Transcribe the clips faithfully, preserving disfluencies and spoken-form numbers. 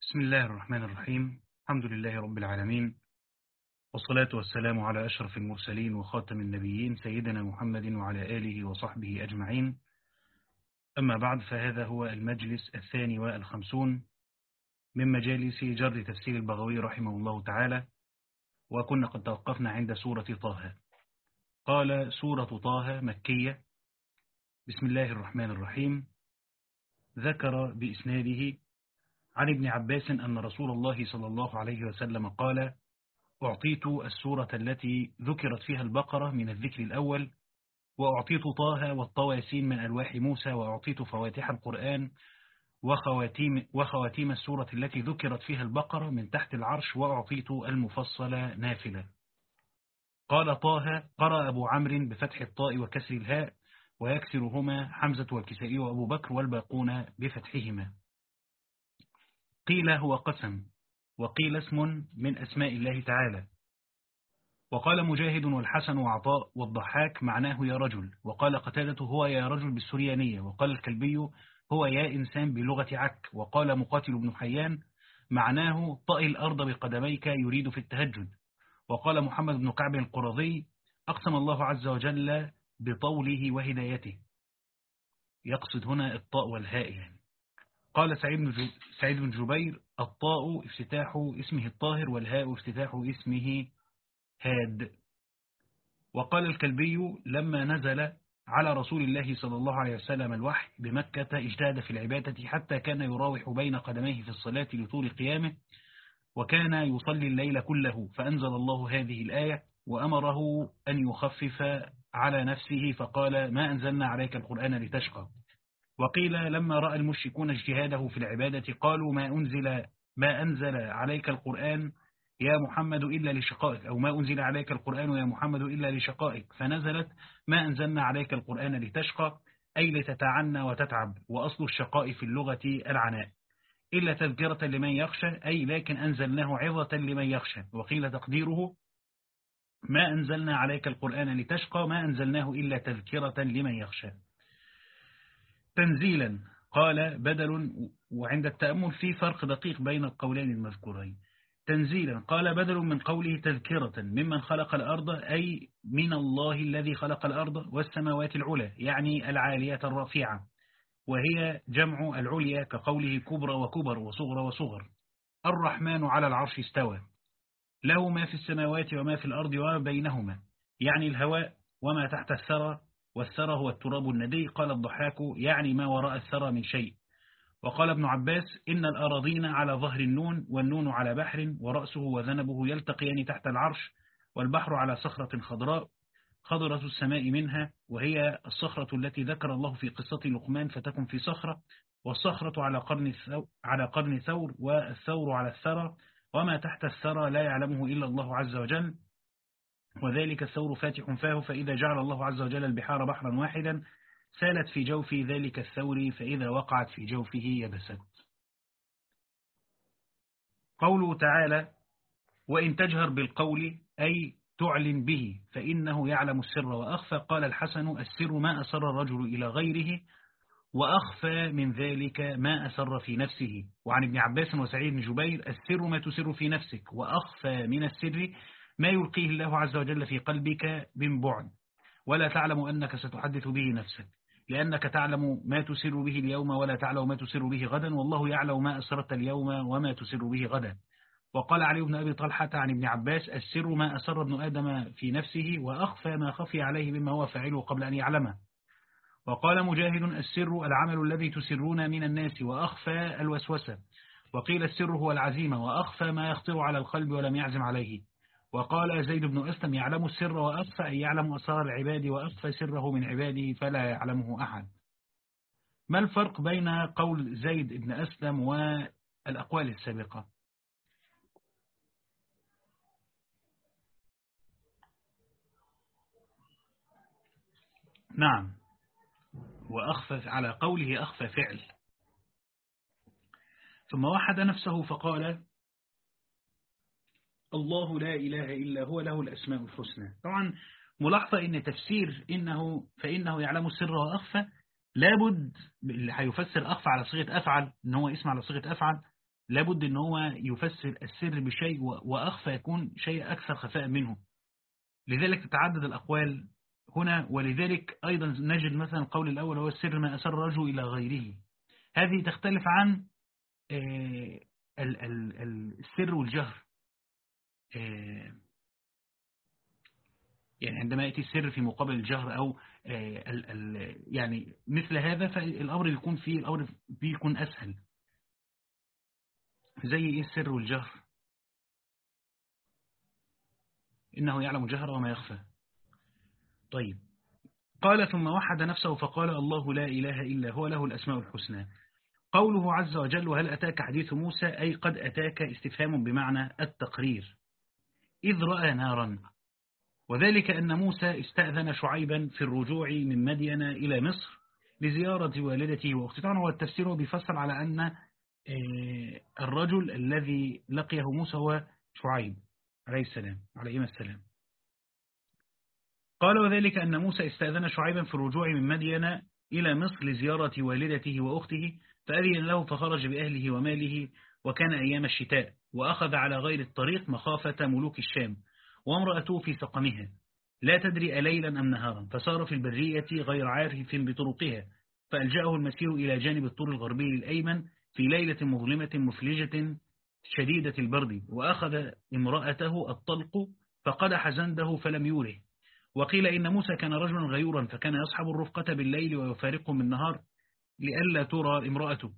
بسم الله الرحمن الرحيم. الحمد لله رب العالمين، والصلاة والسلام على أشرف المرسلين وخاتم النبيين سيدنا محمد وعلى آله وصحبه أجمعين. أما بعد، فهذا هو المجلس الثاني والخمسون من مجالس جر تفسير البغوي رحمه الله تعالى، وكنا قد توقفنا عند سورة طه. قال: سورة طه مكية. بسم الله الرحمن الرحيم. ذكر بإسناده عن ابن عباس أن رسول الله صلى الله عليه وسلم قال: أعطيت السورة التي ذكرت فيها البقرة من الذكر الأول، وأعطيت طه والطواسين من ألواح موسى، وأعطيت فواتح القرآن وخواتيم, وخواتيم السورة التي ذكرت فيها البقرة من تحت العرش، وأعطيت المفصل نافلة. قال: طه قرأ أبو عمرو بفتح الطاء وكسر الهاء، ويكسرهما حمزة والكسائي وأبو بكر والباقون بفتحهما. قيل هو قسم، وقيل اسم من أسماء الله تعالى. وقال مجاهد والحسن وعطاء والضحاك معناه يا رجل، وقال قتادة هو يا رجل بالسريانية، وقال الكلبي هو يا إنسان بلغة عك، وقال مقاتل بن حيان معناه طئ الأرض بقدميك يريد في التهجد، وقال محمد بن كعب القرظي أقسم الله عز وجل بطوله وهدايته، يقصد هنا الطاء والهاء يعني. قال سعيد بن جو- سعيد بن جبير: الطاء افتتاح اسمه الطاهر، والهاء افتتاح اسمه هاد. وقال الكلبي لما نزل على رسول الله صلى الله عليه وسلم الوحي بمكة اجتهد في العبادة حتى كان يراوح بين قدميه في الصلاة لطول قيامه، وكان يصلي الليل كله، فأنزل الله هذه الآية وأمره أن يخفف على نفسه، فقال: ما أنزلنا عليك القرآن لتشقى. وقيل لما رأى المشركون اجتهاده في العبادة قالوا: ما أنزل ما أنزل عليك القرآن يا محمد إلا لشقائك، أو ما أنزل عليك القرآن يا محمد إلا لشقائك، فنزلت: ما أنزلنا عليك القرآن لتشقى، أي لتتعنى وتتعب، وأصل الشقاء في اللغة العناء، إلا تذكرة لمن يخشى، أي لكن أنزلناه عظة لمن يخشى. وقيل تقديره: ما أنزلنا عليك القرآن لتشقى، ما أنزلناه إلا تذكرة لمن يخشى. تنزيلا قال بدل، وعند التأمل في فرق دقيق بين القولين المذكورين. تنزيلا قال بدل من قوله تذكرة ممن خلق الأرض، أي من الله الذي خلق الأرض والسماوات العلى، يعني العالية الرفيعة، وهي جمع العليا كقوله كبرى وكبر وصغرى وصغر. الرحمن على العرش استوى، له ما في السماوات وما في الأرض وما بينهما، يعني الهواء وما تحت الثرى، والثرى هو التراب الندي. قال الضحاك يعني ما وراء الثرى من شيء. وقال ابن عباس إن الأراضين على ظهر النون، والنون على بحر، ورأسه وذنبه يلتقيان تحت العرش، والبحر على صخرة خضراء خضرة السماء منها، وهي الصخرة التي ذكر الله في قصة لقمان فتكن في صخرة، والصخرة على قرن الثور, على قرن ثور، والثور على الثرى، وما تحت الثرى لا يعلمه إلا الله عز وجل، وذلك الثور فاتح فاه، فإذا جعل الله عز وجل البحار بحرا واحدا سالت في جوف ذلك الثور، فإذا وقعت في جوفه يبست. قوله تعالى: وإن تجهر بالقول أي تعلن به فإنه يعلم السر وأخفى. قال الحسن: السر ما أسر الرجل إلى غيره، وأخفى من ذلك ما أسر في نفسه. وعن ابن عباس وسعيد بن جبير: السر ما تسر في نفسك، وأخفى من السر ما يلقيه الله عز وجل في قلبك من بعد، ولا تعلم أنك ستحدث به نفسك، لأنك تعلم ما تسر به اليوم ولا تعلم ما تسر به غدا، والله يعلم ما أسرت اليوم وما تسر به غدا. وقال علي بن أبي طلحة عن ابن عباس: السر ما أسر ابن آدم في نفسه، وأخفى ما خفي عليه مما هو فاعله قبل أن يعلمه. وقال مجاهد: السر العمل الذي تسرون من الناس، وأخفى الوسوسة. وقيل السر هو العزيمة، وأخفى ما يخطر على القلب ولم يعزم عليه. وقال زيد بن أسلم: يعلم السر وأخفى، أي يعلم أسرار العباد، وأخفى سره من عباده فلا يعلمه أحد. ما الفرق بين قول زيد بن أسلم والأقوال السابقة؟ نعم، وأخفى على قوله أخفى فعل، ثم وحد نفسه فقال: الله لا إله إلا هو له الأسماء الحسنى. طبعا ملاحظة أن تفسير إنه فإنه يعلم السر وأخفى لابد اللي هيفسر أخفى على صيغة أفعل، إن هو اسم على صيغة أفعل، لابد أن هو يفسر السر بشيء وأخفى يكون شيء أكثر خفاء منه. لذلك تتعدد الأقوال هنا. ولذلك أيضا نجد مثلا القول الأول هو السر ما أسر الرجل إلى غيره. هذه تختلف عن السر والجهر. يعني عندما يأتي السر في مقابل الجهر أو ال ال يعني مثل هذا، فالأمر يكون فيه الأمر بيكون أسهل. زي إيه السر والجهر؟ إنه يعلم الجهر وما يخفى. طيب، قال ثم وحد نفسه فقال الله لا إله إلا هو له الأسماء الحسنى. قوله عز وجل وهل أتاك حديث موسى، أي قد أتاك استفهام بمعنى التقرير. إذ رأى نارا، وذلك أن موسى استأذن شعيبا في الرجوع من مدين إلى مصر لزيارة والدته وأخته. طبعا هو التفسير بيفسر على أن الرجل الذي لقيه موسى هو شعيب عليه السلام عليهما السلام. قال وذلك أن موسى استأذن شعيبا في الرجوع من مدين إلى مصر لزيارة والدته وأخته، فأذن له فخرج بأهله وماله، وكان أيام الشتاء، وأخذ على غير الطريق مخافة ملوك الشام، وامرأته في سقمها لا تدري أليلا أم نهارا، فسار في البرية غير عارف بطرقها، فألجأه المسير إلى جانب الطور الغربي الأيمن في ليلة مظلمة مفلجة شديدة البرد، وأخذ امرأته الطلق فقدح زنده فلم يوره. وقيل إن موسى كان رجلا غيورا، فكان يصحب الرفقة بالليل ويفارقهم بالنهار لئلا ترى امرأته،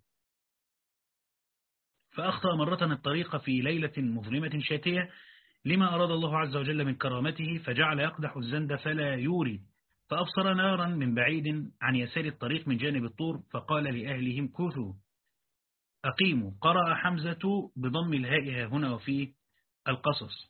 فأخطأ مرة الطريق في ليلة مظلمة شاتية لما أراد الله عز وجل من كرامته، فجعل يقدح الزند فلا يوري، فأبصر نارا من بعيد عن يسار الطريق من جانب الطور، فقال لأهلهم كثوا أقيموا. قرأ حمزة بضم الهاء هنا وفي القصص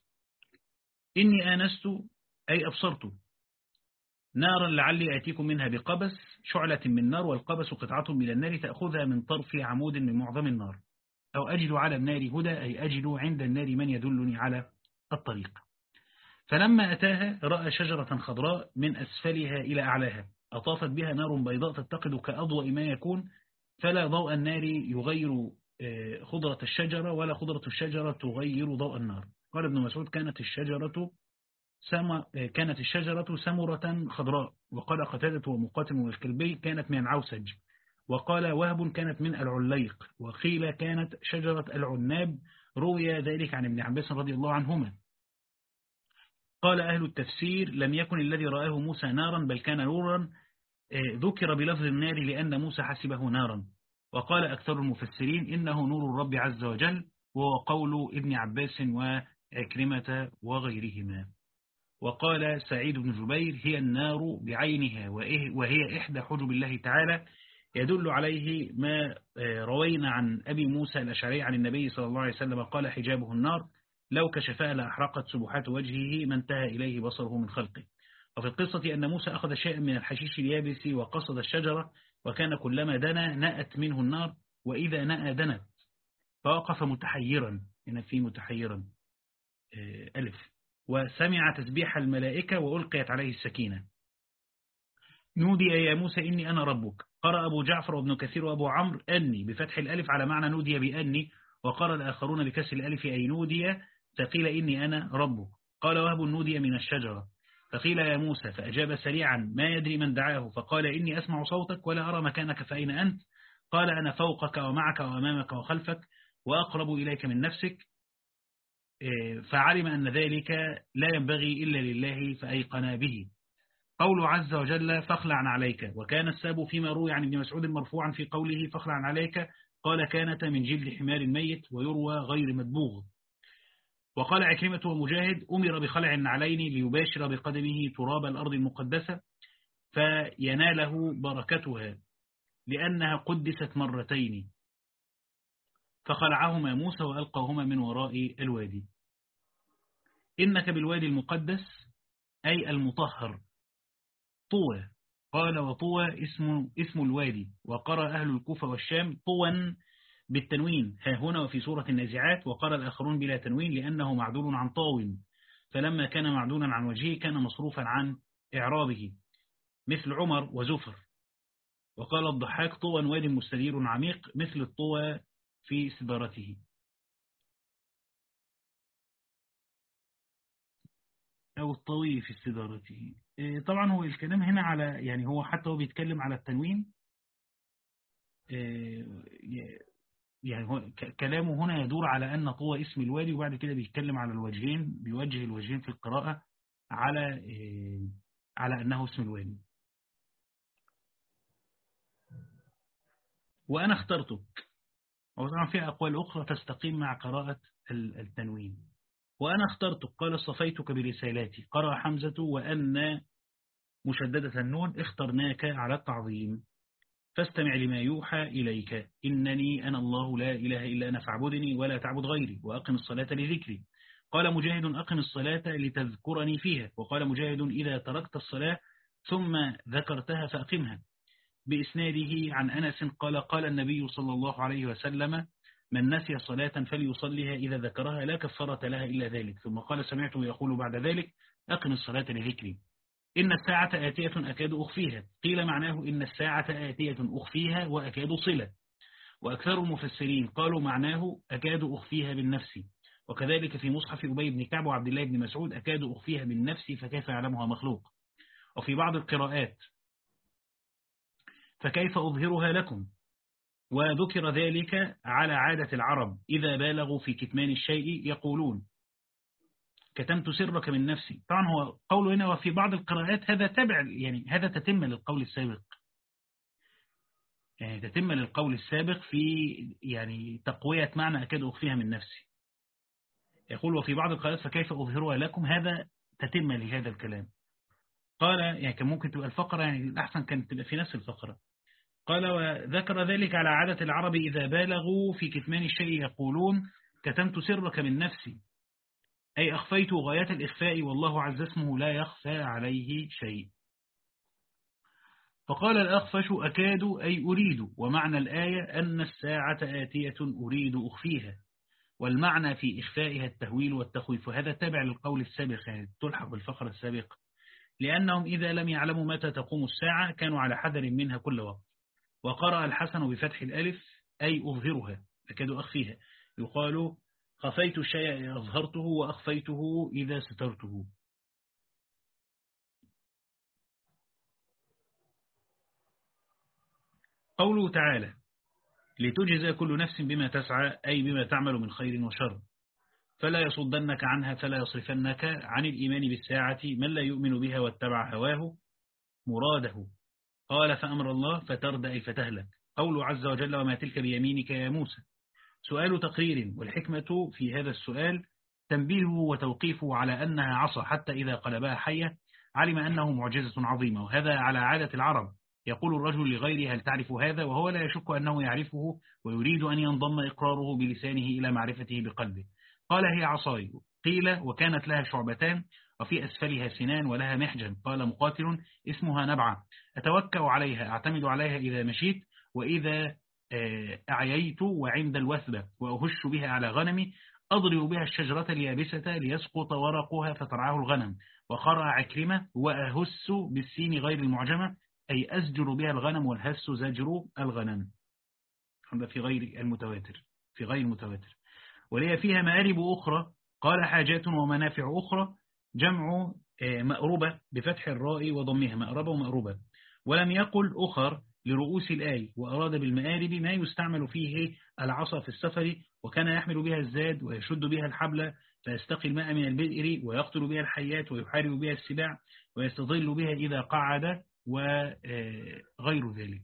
إني آنست أي أبصرت نارا لعلي آتيكم منها بقبس شعلة من نار، والقبس قطعة من النار تأخذها من طرف عمود من معظم النار، أو أجد على النار هدى أي أجد عند النار من يدلني على الطريق. فلما أتاها رأى شجرة خضراء من أسفلها إلى أعلاها أطافت بها نار بيضاء تتقد كأضوء ما يكون، فلا ضوء النار يغير خضرة الشجرة ولا خضرة الشجرة تغير ضوء النار. قال ابن مسعود كانت الشجرة سم كانت الشجرة سمرة خضراء. وقال قتادة ومقاتل والكلبي كانت من العوسج. وقال وهب كانت من العليق. وقيل كانت شجرة العناب. روي ذلك عن ابن عباس رضي الله عنهما. قال أهل التفسير لم يكن الذي رآه موسى نارا بل كان نورا، ذكر بلفظ النار لأن موسى حسبه نارا. وقال أكثر المفسرين إنه نور الرب عز وجل، وهو قول ابن عباس وعكرمة وغيرهما. وقال سعيد بن جبير هي النار بعينها، وهي إحدى حجب الله تعالى، يدل عليه ما روينا عن أبي موسى الأشعري عن النبي صلى الله عليه وسلم قال حجابه النار لو كشفها لأحرقت سبحات وجهه ما انتهى إليه بصره من خلقه. وفي القصة أن موسى أخذ شيئا من الحشيش اليابس وقصد الشجرة، وكان كلما دنا نأت منه النار، وإذا نأى دنت، فوقف متحيرا، هنا في متحيرا ألف، وسمع تسبيح الملائكة وألقيت عليه السكينة. نودي يا موسى إني أنا ربك. قرأ أبو جعفر وابن كثير وأبو عمرو أني بفتح الألف على معنى نودي بأني، وقرأ الآخرون بكسر الألف أي نودي فقيل إني أنا ربك. قال وهب نودي من الشجرة فقيل يا موسى، فأجاب سريعا ما يدري من دعاه، فقال إني أسمع صوتك ولا أرى مكانك فأين أنت؟ قال أنا فوقك ومعك وأمامك وخلفك وأقرب إليك من نفسك. فعلم أن ذلك لا ينبغي إلا لله فأيقنا به. قول عز وجل فاخلع عليك، وكان الساب فيما روي عن ابن مسعود مرفوعا في قوله فاخلع عليك قال كانت من جلد حمار ميت، ويروى غير مدبوغ. وقال عكرمة ومجاهد أمر بخلع النعلين ليباشر بقدمه تراب الأرض المقدسة فيناله بركتها لأنها قدست مرتين، فخلعهما موسى وألقاهما من وراء الوادي. إنك بالوادي المقدس أي المطهر طوى. قال وطوى اسم, اسم الوادي. وقرأ أهل الكوفة والشام طوى بالتنوين ها هنا وفي سورة النازعات، وقرأ الآخرون بلا تنوين لأنه معدول عن طاو، فلما كان معدولا عن وجهه كان مصروفا عن إعرابه مثل عمر وزفر. وقال الضحاك طوى واد مستدير عميق مثل الطوى في سدارته. أو الطوي في استدارته. إيه، طبعا هو الكلام هنا على، يعني هو حتى هو بيتكلم على التنوين. إيه، يعني هو ك- كلامه هنا يدور على أن طوى اسم الوادي، وبعد كده بيتكلم على الوجهين، بيوجه الوجهين في القراءة على إيه، على أنه اسم الوادي. وأنا اخترتك. وطبعا في أقوال أخرى تستقيم مع قراءة ال- التنوين. وأنا اخترتك قال اصطفيتك برسالاتي، قرأ حمزة وأن مشددة النون اخترناك على التعظيم. فاستمع لما يوحى إليك إنني أنا الله لا إله إلا أنا فاعبدني ولا تعبد غيري وأقم الصلاة لذكري. قال مجاهد أقم الصلاة لتذكرني فيها. وقال مجاهد إذا تركت الصلاة ثم ذكرتها فأقمها. بإسناده عن أنس قال قال النبي صلى الله عليه وسلم من نسي صلاة فليصليها إذا ذكرها لا كفارة لها إلا ذلك. ثم قال سمعته يقول بعد ذلك أقم الصلاة لذكري. إن الساعة آتية أكاد أخفيها. قيل معناه إن الساعة آتية أخفيها وأكاد صلة. وأكثر المفسرين قالوا معناه أكاد أخفيها بالنفس. وكذلك في مصحف أبي بن كعب وعبد الله بن مسعود أكاد أخفيها بالنفس فكيف يعلمها مخلوق. وفي بعض القراءات فكيف أظهرها لكم. وذكر ذلك على عادة العرب إذا بالغوا في كتمان الشيء يقولون كتمت سرك من نفسي. طبعا هو قوله هنا وفي بعض القراءات هذا تبع، يعني هذا تتم للقول السابق، يعني تتم للقول السابق في يعني تقوية معنى أكاد أخفيها من نفسي. يقول وفي بعض القراءات فكيف أظهرها لكم، هذا تتم لهذا الكلام. قال يعني كان ممكن تبقى الفقرة، يعني الأحسن كانت تبقى في نفس الفقرة. قال وذكر ذلك على عادة العرب إذا بالغوا في كتمان الشيء يقولون كتمت سرك من نفسي، أي أخفيت غاية الإخفاء والله عز اسمه لا يخفى عليه شيء. فقال الأخفش أكاد أي أريد. ومعنى الآية أن الساعة آتية أريد أخفيها، والمعنى في إخفائها التهويل والتخويف. وهذا تابع للقول السابق، يعني تلحق بالفقرة السابقة، لأنهم إذا لم يعلموا متى تقوم الساعة كانوا على حذر منها كل وقت. وقرأ الحسن بفتح الألف أي أظهرها أكاد أخفيها. يقال خفيت الشيء أظهرته وأخفيته إذا سترته. قوله تعالى لتجزى كل نفس بما تسعى أي بما تعمل من خير وشر، فلا يصدنك عنها فلا يصرفنك عن الإيمان بالساعة من لا يؤمن بها واتبع هواه مراده. قال فأمر الله فترد أي فتهلك. قوله عز وجل وما تلك بيمينك يا موسى، سؤال تقرير، والحكمة في هذا السؤال تنبيهه وتوقيفه على أنها عصا حتى إذا قلبها حية علم أنه معجزة عظيمة. وهذا على عادة العرب، يقول الرجل لغيره هل تعرف هذا، وهو لا يشك أنه يعرفه ويريد أن ينضم إقراره بلسانه إلى معرفته بقلبه. قال هي عصاي. قيل وكانت لها شعبتان وفي أسفلها سنان ولها محجن. قال مقاتل اسمها نبعة أتوكأ عليها أعتمد عليها إذا مشيت وإذا أعييت وعند الوثبة وأهش بها على غنمي أضرب بها الشجرة اليابسة ليسقط ورقها فترعاه الغنم. وقرأ عكرمة وأهس بالسين غير المعجمة أي أزجر بها الغنم والهس زجر الغنم. هذا في غير المتواتر، في غير المتواتر. ولي فيها مآرب أخرى. قال حاجات ومنافع أخرى جمع مأربة بفتح الراء وضمها مأربة ومأربة. ولم يقل أخر لرؤوس الآي، وأراد بالمآرب ما يستعمل فيه العصا في السفر، وكان يحمل بها الزاد ويشد بها الحبل فيستقي الماء من البئر ويقتل بها الحيات ويحارب بها السباع ويستظل بها إذا قعد وغير ذلك.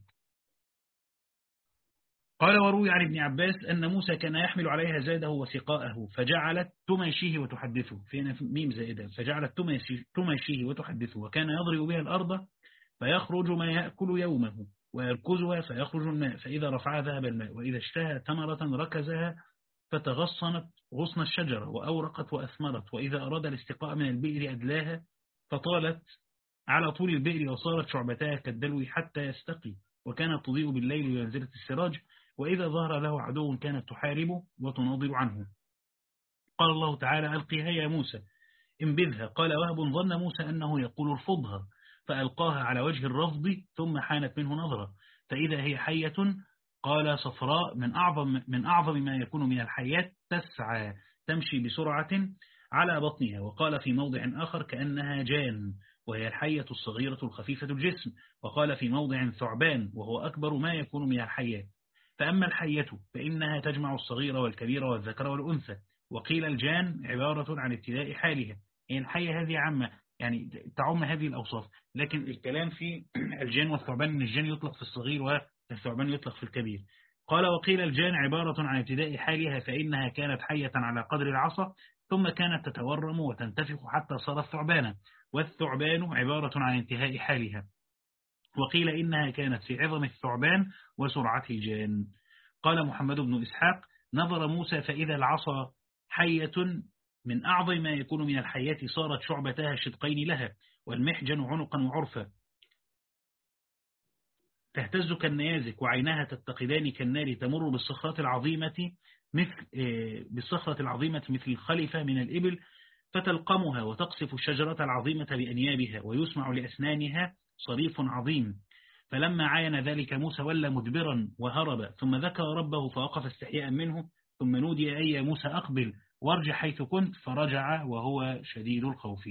قال وروي عن ابن عباس أن موسى كان يحمل عليها زاده وسقاءه فجعلت تماشيه وتحدثه، فينا ميم زائدة، فجعلت تماشيه وتحدثه، وكان يضرب بها الأرض فيخرج ما يأكل يومه ويركزها فيخرج الماء، فإذا رفعها ذهب الماء، وإذا اشتهى تمرة ركزها فتغصنت غصن الشجرة وأورقت وأثمرت، وإذا أراد الاستقاء من البئر أدلاها فطالت على طول البئر وصارت شعبتها كالدلو حتى يستقي، وكانت تضيء بالليل بمنزلة السراج، وإذا ظهر له عدو كانت تحاربه وتناضل عنه. قال الله تعالى ألقيها يا موسى انبذها. قال وهب ظن موسى أنه يقول ارفضها فألقاها على وجه الرفض ثم حانت منه نظرة فإذا هي حية قال صفراء من أعظم من أعظم ما يكون من الحيات، تسعى تمشي بسرعة على بطنها. وقال في موضع آخر كأنها جان، وهي الحية الصغيرة الخفيفة الجسم. وقال في موضع ثعبان، وهو أكبر ما يكون من الحيات. فأما الحية فإنها تجمع الصغير والكبير والذكر والأنثى. وقيل الجان عبارة عن ابتداء حالها، يعني الحية هذه عامة، يعني تعم هذه الأوصاف. لكن الكلام في الجان والثعبان إن الجان يطلق في الصغير والثعبان يطلق في الكبير. قال وقيل الجان عبارة عن ابتداء حالها، فإنها كانت حية على قدر العصا، ثم كانت تتورم وتنتفخ حتى صارت ثعبانا، والثعبان عبارة عن انتهاء حالها. وقيل إنها كانت في عظم الثعبان وسرعة الجان. قال محمد بن إسحاق نظر موسى فإذا العصا حية من أعظم ما يكون من الحيات، صارت شعبتها شدقين لها، والمحجن عنقا وعرفا، تهتز كالنيازك، وعينها تتقدان كالنار، تمر بالصخرة العظيمة مثل بالصخرة العظيمة مثل الخلفة من الإبل، فتلقمها وتقصف الشجرة العظيمة بأنيابها، ويسمع لأسنانها صريف عظيم. فلما عاين ذلك موسى ولى مدبرا وهرب، ثم ذكر ربه فوقف استحياء منه، ثم نودي أي يا موسى أقبل وارجع حيث كنت، فرجع وهو شديد الخوف.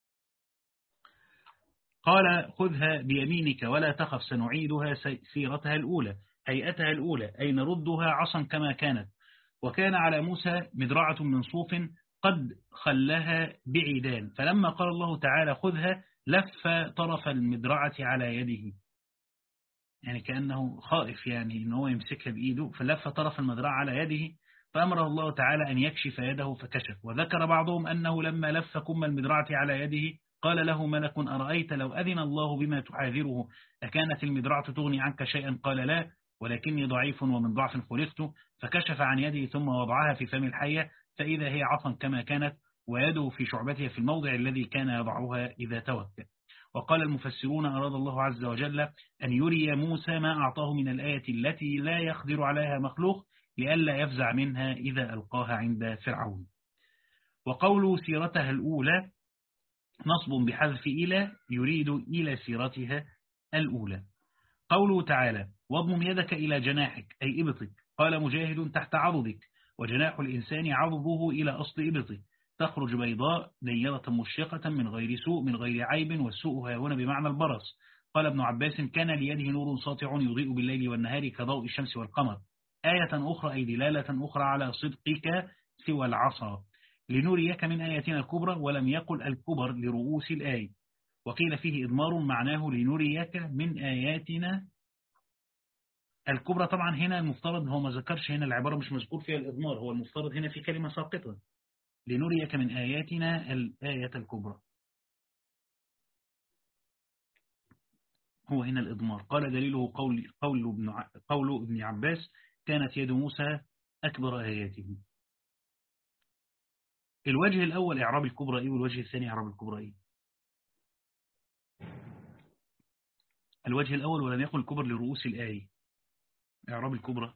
قال خذها بيمينك ولا تخف، سنعيدها سيرتها الأولى، هيئتها الأولى، أي نردها عصا كما كانت. وكان على موسى مدرعة من صوف قد خلها بعيدان، فلما قال الله تعالى خذها لف طرف المدرعة على يده، يعني كأنه خائف يعني إن هو يمسكها بإيده، فلف طرف المدرعة على يده، فأمره الله تعالى أن يكشف يده فكشف. وذكر بعضهم أنه لما لف كم المدرعة على يده قال له ملك أرأيت لو أذن الله بما تحاذره أكانت المدرعة تغني عنك شيئا؟ قال لا، ولكني ضعيف ومن ضعف خلقت. فكشف عن يده ثم وضعها في فم الحية، فإذا هي عصا كما كانت، ويده في شعبتها في الموضع الذي كان يضعها إذا توكل. وقال المفسرون أراد الله عز وجل أن يري موسى ما أعطاه من الآية التي لا يقدر عليها مخلوق، لئلا يفزع منها إذا ألقاها عند فرعون. وقول سيرتها الأولى نصب بحذف إلى، يريد إلى سيرتها الأولى. قوله تعالى واضمم يدك إلى جناحك أي إبطك. قال مجاهد تحت عضدك، وجناح الإنسان عضده إلى أصل إبطه، تخرج بيضاء نيرة مشرقة من غير سوء من غير عيب، والسوء هنا بمعنى البرص. قال ابن عباس كان ليده نور ساطع يضيء بالليل والنهار كضوء الشمس والقمر. آية أخرى أي دلالة أخرى على صدقك سوى العصا، لنريك من آياتنا الكبرى، ولم يقل الكبر لرؤوس الآية. وقيل فيه إضمار معناه لنريك من آياتنا الكبرى. طبعا هنا المفترض هو ما ذكرش هنا، العبارة مش مذكور فيها الإضمار، هو المفترض هنا في كلمة ساقطة، لنريك من آياتنا الآية الكبرى، هو هنا الإضمار. قال دليله قول, قول, ابن, قول ابن عباس كانت يد موسى أكبر آياته. الوجه الأول إعراب الكبرى إيه، والوجه الثاني إعراب الكبرى إيه؟ الوجه الأول ولم يقل الكبر لرؤوس الآية، إعراب الكبرى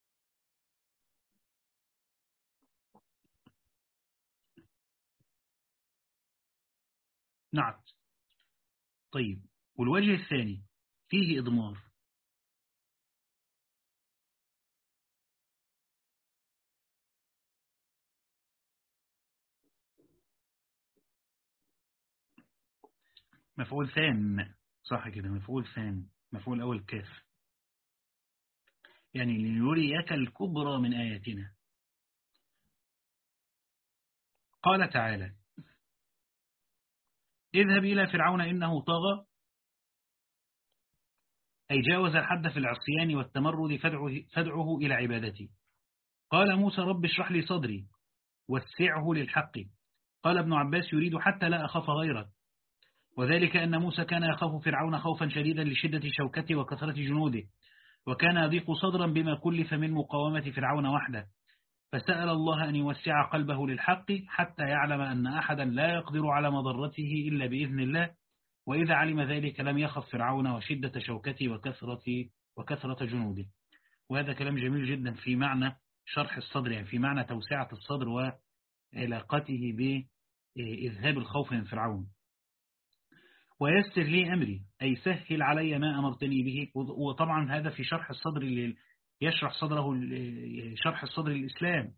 نعم. طيب والوجه الثاني فيه إضمار، مفعول ثان، صح كده، مفعول ثان، مفعول أول كاف، يعني لنريك الكبرى من آياتنا. قال تعالى اذهب إلى فرعون إنه طغى، أي جاوز الحد في العصيان والتمرد، فادعه, فادعه إلى عبادتي. قال موسى رب اشرح لي صدري وسعه للحق. قال ابن عباس يريد حتى لا أخاف غيره، وذلك أن موسى كان يخاف فرعون خوفا شديدا لشدة شوكته وكثرة جنوده، وكان يضيق صدرا بما كلف من مقاومة فرعون وحده، فسأل الله أن يوسع قلبه للحق حتى يعلم أن أحدا لا يقدر على مضرته إلا بإذن الله. وإذا علم ذلك لم يخف فرعون وشدة شوكته وكثرة, وكثرة جنوده. وهذا كلام جميل جدا في معنى شرح الصدر، يعني في معنى توسعة الصدر وعلاقته بإذهاب الخوف من فرعون. ويسر لي أمري أي سهل علي ما أمرتني به، وطبعا هذا في شرح الصدر يشرح صدره شرح الصدر الإسلام.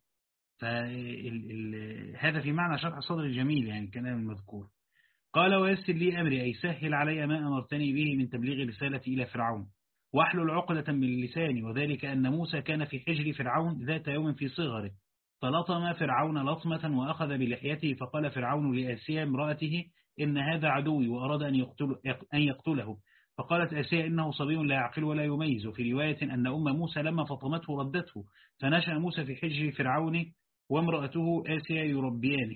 فهذا في معنى شرح الصدر الجميل يعني الكلام المذكور. قال ويسر لي أمري أي سهل علي ما أمرتني به من تبليغ رسالة إلى فرعون واحلل عقدة من لساني، وذلك أن موسى كان في حجر فرعون ذات يوم في صغره، فلطم فرعون لطمة وأخذ بلحيته، فقال فرعون لآسيا امرأته إن هذا عدوي وأراد أن, يقتل أن يقتله، فقالت آسيا إنه صبي لا يعقل ولا يميز. في رواية أن أم موسى لما فطمته ردته، فنشأ موسى في حجر فرعون وامرأته آسيا يربيانه،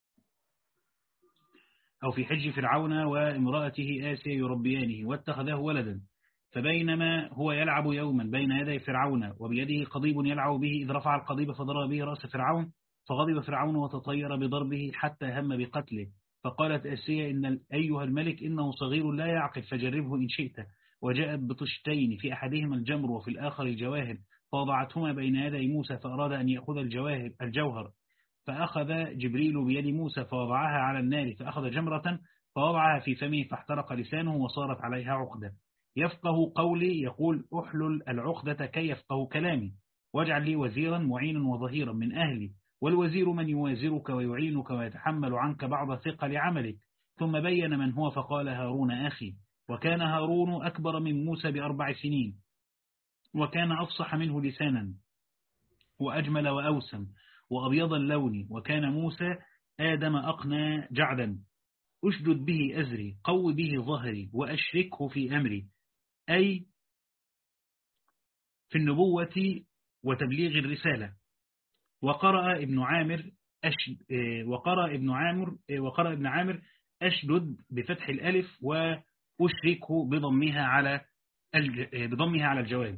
أو في حج فرعون وامرأته آسيا يربيانه، واتخذه ولدا. فبينما هو يلعب يوما بين يدي فرعون وبيده قضيب يلعب به، إذ رفع القضيب فضرب به رأس فرعون، فغضب فرعون وتطير بضربه حتى هم بقتله. فقالت آسيا إن أيها الملك إنه صغير لا يعقل فجربه إن شئت. وجاءت بطشتين في أحدهما الجمر وفي الآخر الجواهر، فوضعتهما بين يدي موسى، فأراد أن يأخذ الجواهر الجوهر، فأخذ جبريل بيد موسى فوضعها على النار، فأخذ جمرة فوضعها في فمه فاحترق لسانه وصارت عليها عقدة. يفقه قولي يقول أحلل العقدة كي يفقه كلامي، واجعل لي وزيرا معينا وظهيرا من أهلي، والوزير من يوازرك ويعينك ويتحمل عنك بعض ثقل عملك. ثم بين من هو فقال هارون أخي. وكان هارون أكبر من موسى بأربع سنين، وكان أفصح منه لسانا وأجمل وأوسم وأبيض اللون. وكان موسى آدم أقنى جعدا، أشدد به أزري قو به ظهري وأشركه في أمري، أي في النبوة وتبليغ الرسالة. وقرأ ابن عامر أشد وقرأ ابن عامر وقرأ ابن عامر أشدد بفتح الألف وأشركه بضمها على بضمها على الجواب.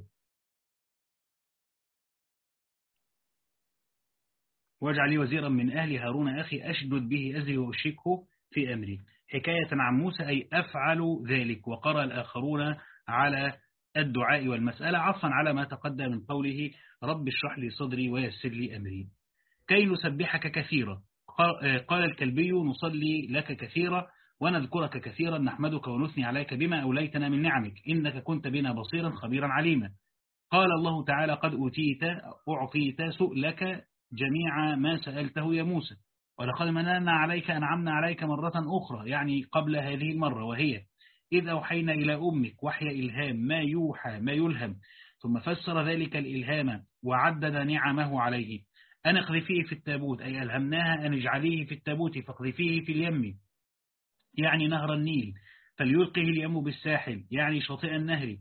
واجعل لي وزيرا من أهل هارون أخي أشدد به أزري وأشركه في أمري، حكاية عن موسى أي أفعل ذلك. وقرأ الآخرون على الدعاء والمسألة عطفا على ما تقدم من قوله رب اشرح لي صدري ويسر لي أمري. كي نسبحك كثيرا، قال الكلبي نصلي لك كثيرا ونذكرك كثيرا، نحمدك ونثني عليك بما أوليتنا من نعمك، إنك كنت بنا بصيرا خبيرا عليما. قال الله تعالى قد أوتيت أعطيت سؤلك جميع ما سألته يا موسى، ولقد مننا عليك أنعمنا عليك مرة أخرى، يعني قبل هذه المرة، وهي إذ أوحينا إلى أمك وحي إلهام ما يوحى ما يلهم. ثم فسر ذلك الإلهام وعدد نعمه عليه. أن اقذفيه في التابوت أي ألهمناها أن اجعليه في التابوت فاقذفيه في اليم، يعني نهر النيل، فليلقه اليم بالساحل، يعني شاطئ النهر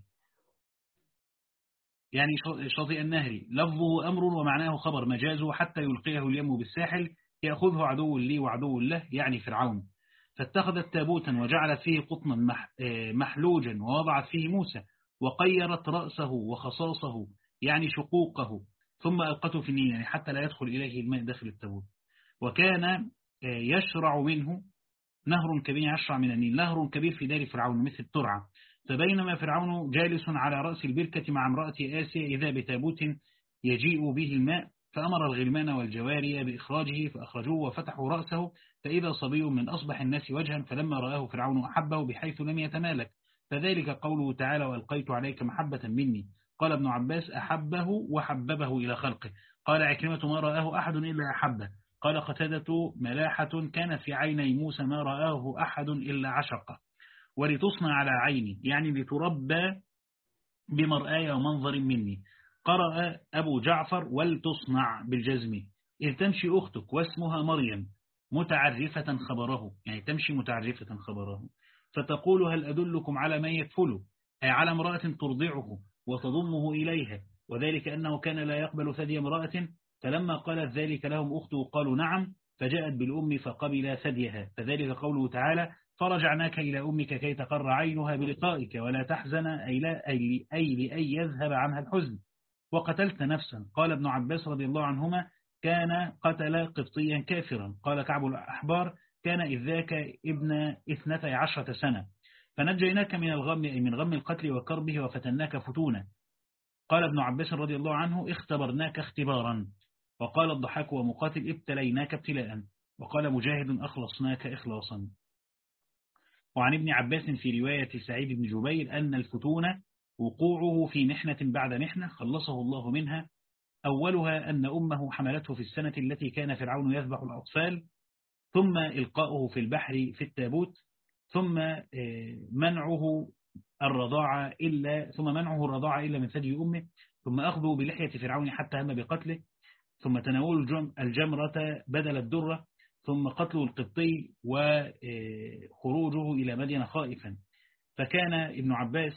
يعني شاطئ النهر. لفظه أمر ومعناه خبر مجازه حتى يلقيه اليم بالساحل، يأخذه عدو لي وعدو له، يعني فرعون. فاتخذت تابوتا وجعلت فيه قطنا محلوجا ووضعت فيه موسى، وقيرت رأسه وخصاصه يعني شقوقه، ثم ألقته في النيل يعني حتى لا يدخل إليه الماء داخل التابوت. وكان يشرع منه نهر كبير، يشرع من النيل نهر كبير في دار فرعون مثل الترعة. فبينما فرعون جالس على رأس البركة مع امرأة آسيا إذا بتابوت يجيء به الماء، فأمر الغلمان والجواري بإخراجه فأخرجوه وفتحوا رأسه، فإذا صبي من أصبح الناس وجها، فلما رآه فرعون أحبه بحيث لم يتمالك، فذلك قوله تعالى وألقيت عليك محبة مني. قال ابن عباس أحبه وحببه إلى خلقه. قال عكرمة ما رآه أحد إلا أحبه. قال قتادة ملاحة كانت في عيني موسى ما رآه أحد إلا عشقه. ولتصنع على عيني يعني لتربى بمرآي ومنظر مني. قرأ أبو جعفر ولتصنع بالجزم، إذ تمشي أختك واسمها مريم متعرفة خبره، يعني تمشي متعرفة خبره، فتقول هل أدلكم على من يكفله، أي على امرأة ترضعه وتضمه إليها، وذلك أنه كان لا يقبل ثدي امرأة، فلما قالت ذلك لهم أخته قالوا نعم، فجاءت بالأم فقبل ثديها، فذلك قوله تعالى فرجعناك إلى أمك كي تقر عينها بلقائك ولا تحزن، أي, لا أي, أي لأي يذهب عنها الحزن. وقتلت نفسا. قال ابن عباس رضي الله عنهما كان قتل قبطيا كافرا. قال كعب الأحبار كان إذ ذاك ابن اثنتي عشرة سنة، فنجيناك من الغم أي من غم القتل وكربه وفتناك فتونا. قال ابن عباس رضي الله عنه اختبرناك اختبارا. وقال الضحاك ومقاتل ابتليناك ابتلاء. وقال مجاهد أخلصناك إخلاصا. وعن ابن عباس في رواية سعيد بن جبير أن الفتونة وقوعه في محنة بعد محنة خلصه الله منها. أولها أن أمه حملته في السنة التي كان فرعون يذبح الأطفال، ثم إلقاؤه في البحر في التابوت، ثم منعه الرضاعة إلا ثم منعه الرضاعة إلا من ثدي أمه، ثم أخذه بلحية فرعون حتى هم بقتله، ثم تناول الجمرة بدل الدرة، ثم قتله القبطي وخروجه إلى مدين خائفا. فكان ابن عباس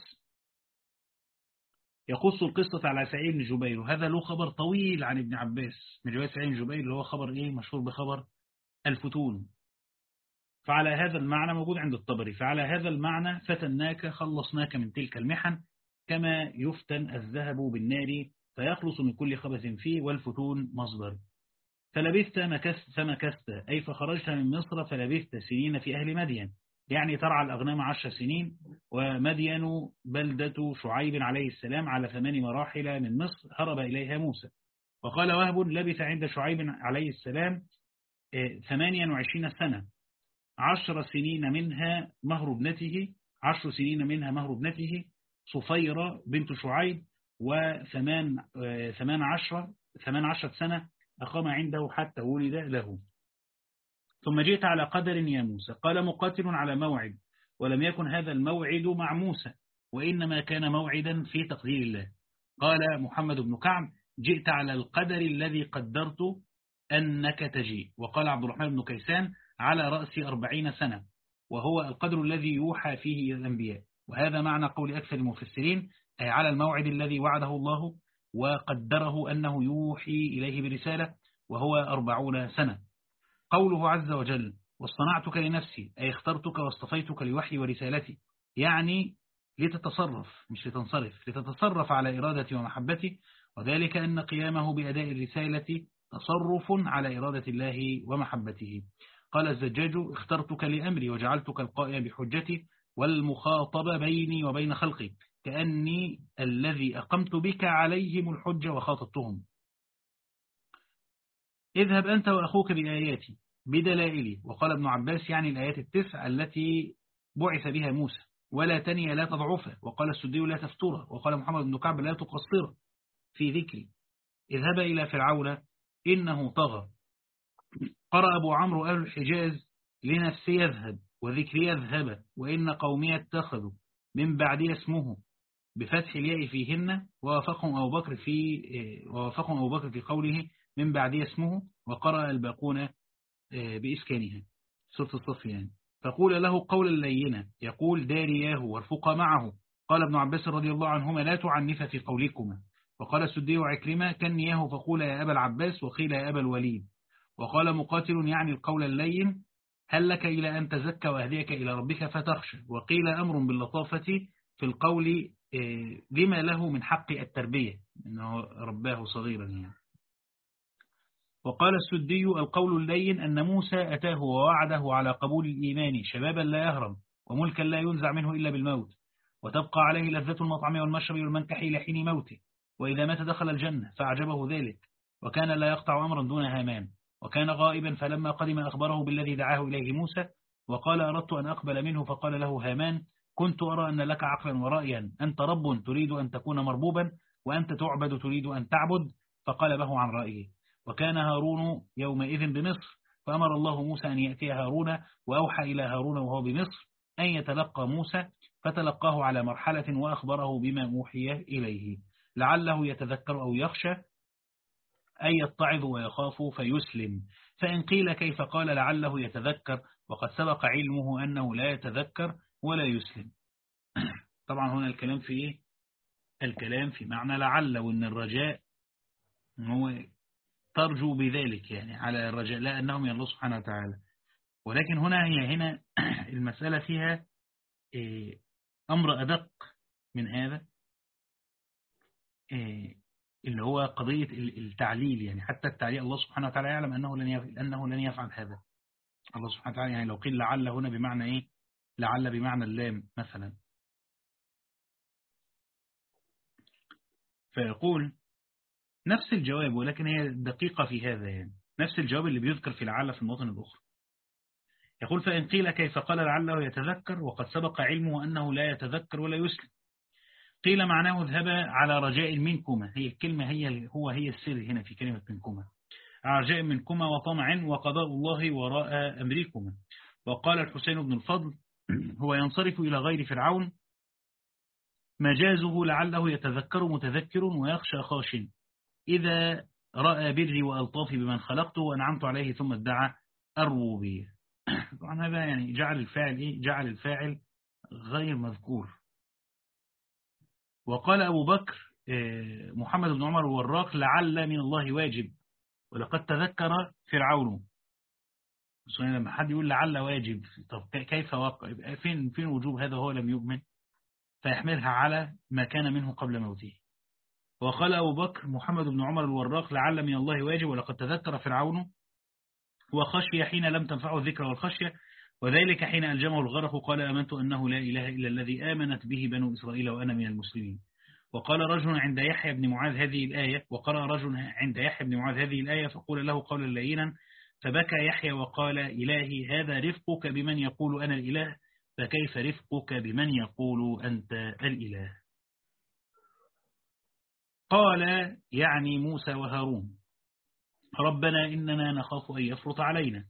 يقص القصة على سعيد بن جبير، وهذا له خبر طويل عن ابن عباس من رواية سعيد بن جبير اللي هو خبر إيه مشهور بخبر الفتون. فعلى هذا المعنى موجود عند الطبري، فعلى هذا المعنى فتناك خلصناك من تلك المحن كما يفتن الذهب بالنار فيخلص من كل خبث فيه، والفتون مصدر. فلبثت مكثت فمكثت أي فخرجت من مصر فلبثت سنين في أهل مدين، يعني ترعى الأغنام عشر سنين. ومدين بلدة شعيب عليه السلام على ثمان مراحل من مصر هرب إليها موسى. وقال وهب لبث عند شعيب عليه السلام ثمانيا وعشرين سنة، عشر سنين منها مهر ابنته عشر سنين منها مهر ابنته صفيرة بنت شعيب، وثمان ثمان عشر ثمان عشر سنة أقام عنده حتى ولد له. ثم جئت على قدر يا موسى. قال مقاتل على موعد، ولم يكن هذا الموعد مع موسى، وإنما كان موعدا في تقدير الله. قال محمد بن كعب جئت على القدر الذي قدرت أنك تجيء. وقال عبد الرحمن بن كيسان على رأس أربعين سنة، وهو القدر الذي يوحى فيه إلى الأنبياء. وهذا معنى قول أكثر المفسرين، أي على الموعد الذي وعده الله وقدره أنه يوحي إليه برسالة، وهو أربعون سنة. قوله عز وجل واصطنعتك لنفسي، أي اخترتك واصطفيتك لوحي ورسالتي، يعني لتتصرف مش لتنصرف، لتتصرف على إرادتي ومحبتي، وذلك أن قيامه بأداء الرسالة تصرف على إرادة الله ومحبته. قال الزجاج اخترتك لأمري وجعلتك القائم بحجتي والمخاطب بيني وبين خلقي، كأني الذي أقمت بك عليهم الحجة وخاطبتهم. اذهب أنت وأخوك بآياتي بدلائلي. وقال ابن عباس يعني الآيات التسع التي بعث بها موسى، ولا تني لا تضعفه. وقال السدي لا تفتره. وقال محمد بن كعب لا تقصره في ذكري. اذهب إلى فرعون إنه طغى. قرأ أبو عمرو أهل الحجاز لنفسي يذهب وذكري يذهب، وإن قومي اتخذوا من بعدي اسمه بفتح الياء فيهن، ووافقهم أبو بكر في ووافقهم أبو بكر في قوله من بعدي اسمه، وقرأ الباقون بإسكانها سورة الصف يعني. فقول له قولا لينا يقول دارياه وارفق معه. قال ابن عباس رضي الله عنهما لا تعنف في قولكما. وقال السدي وعكرمة كنياه فقول يا أبا العباس وقيل يا أبا الوليد. وقال مقاتل يعني القول اللين هل لك إلى أن تزكى وأهديك إلى ربك فتخشى. وقيل أمر باللطافة في القول لما له من حق التربية إنه رباه صغيرا يعني. وقال السدي القول اللين أن موسى أتاه ووعده على قبول الإيمان شبابا لا يهرم وملكا لا ينزع منه إلا بالموت، وتبقى عليه لذة المطعم والمشرب والمنكح إلى حين موته، وإذا مات دخل الجنة فأعجبه ذلك. وكان لا يقطع أمرا دون هامان، وكان غائبا فلما قدم أخبره بالذي دعاه إليه موسى، وقال أردت أن أقبل منه، فقال له هامان كنت أرى أن لك عقلا ورأيا، أنت رب تريد أن تكون مربوبا، وأنت تعبد تريد أن تعبد، فقلبه عن رأيه. وكان هارون يومئذ بمصر، فأمر الله موسى أن يأتي هارون، وأوحى إلى هارون وهو بمصر أن يتلقى موسى، فتلقاه على مرحلة وأخبره بما أوحي إليه لعله يتذكر أو يخشى أن يتعظ ويخاف فيسلم. فإن قيل كيف قال لعله يتذكر وقد سبق علمه أنه لا يتذكر ولا يسلم. طبعا هنا الكلام في إيه؟ الكلام في معنى لعل، وإن الرجاء هو ترجو بذلك يعني على الرجاء لا أنهم يالله سبحانه وتعالى. ولكن هنا هي هنا المسألة فيها أمر أدق من هذا اللي هو قضية التعليل يعني. حتى التعليل الله سبحانه وتعالى يعلم أنه لن يفعل, أنه لن يفعل هذا. الله سبحانه وتعالى يعني لو قيل لعل هنا بمعنى إيه؟ لعل بمعنى اللام مثلا. فيقول نفس الجواب، ولكن هي دقيقة في هذا يعني نفس الجواب اللي بيذكر في لعل في المواطن الأخرى. يقول فإن قيل كيف قال لعله يتذكر وقد سبق علمه أنه لا يتذكر ولا يسلم. قيل معناه اذهب على رجاء منكما، هي الكلمة هي هو هي السر هنا في كلمة منكما، على رجاء منكما وطمع وقضاء الله وراء أمركما. وقال الحسين بن الفضل هو ينصرف إلى غير فرعون مجازه لعله يتذكر متذكر ويخشى خاش إذا رأى بري وألطافي بمن خلقته وأنعمت عليه ثم ادعى الربوبية. طبعا هذا يعني جعل الفاعل إيه؟ جعل الفاعل غير مذكور. وقال أبو بكر محمد بن عمر الوراق لعل من الله واجب ولقد تذكر فرعون. لما حد يقول لعل واجب، طب كيف وقع؟ فين فين وجوب هذا؟ هو لم يؤمن فيحملها على ما كان منه قبل موته. وقال أبو بكر محمد بن عمر الوراق لعل من الله واجب ولقد تذكر فرعون وخشي حين لم تنفعه الذكر والخشية، وذلك حين ألجمه الغرق قال آمنت أنه لا إله إلا الذي آمنت به بنو إسرائيل وأنا من المسلمين. وقال رجل عند يحيى بن معاذ هذه الآية وقرأ رجل عند يحيى بن معاذ هذه الآية فقول له قولا لينا فبكى يحيى وقال إلهي هذا رفقك بمن يقول أنا الإله، فكيف رفقك بمن يقول أنت الإله؟ قال يعني موسى وهارون ربنا إننا نخاف أن يفرط علينا.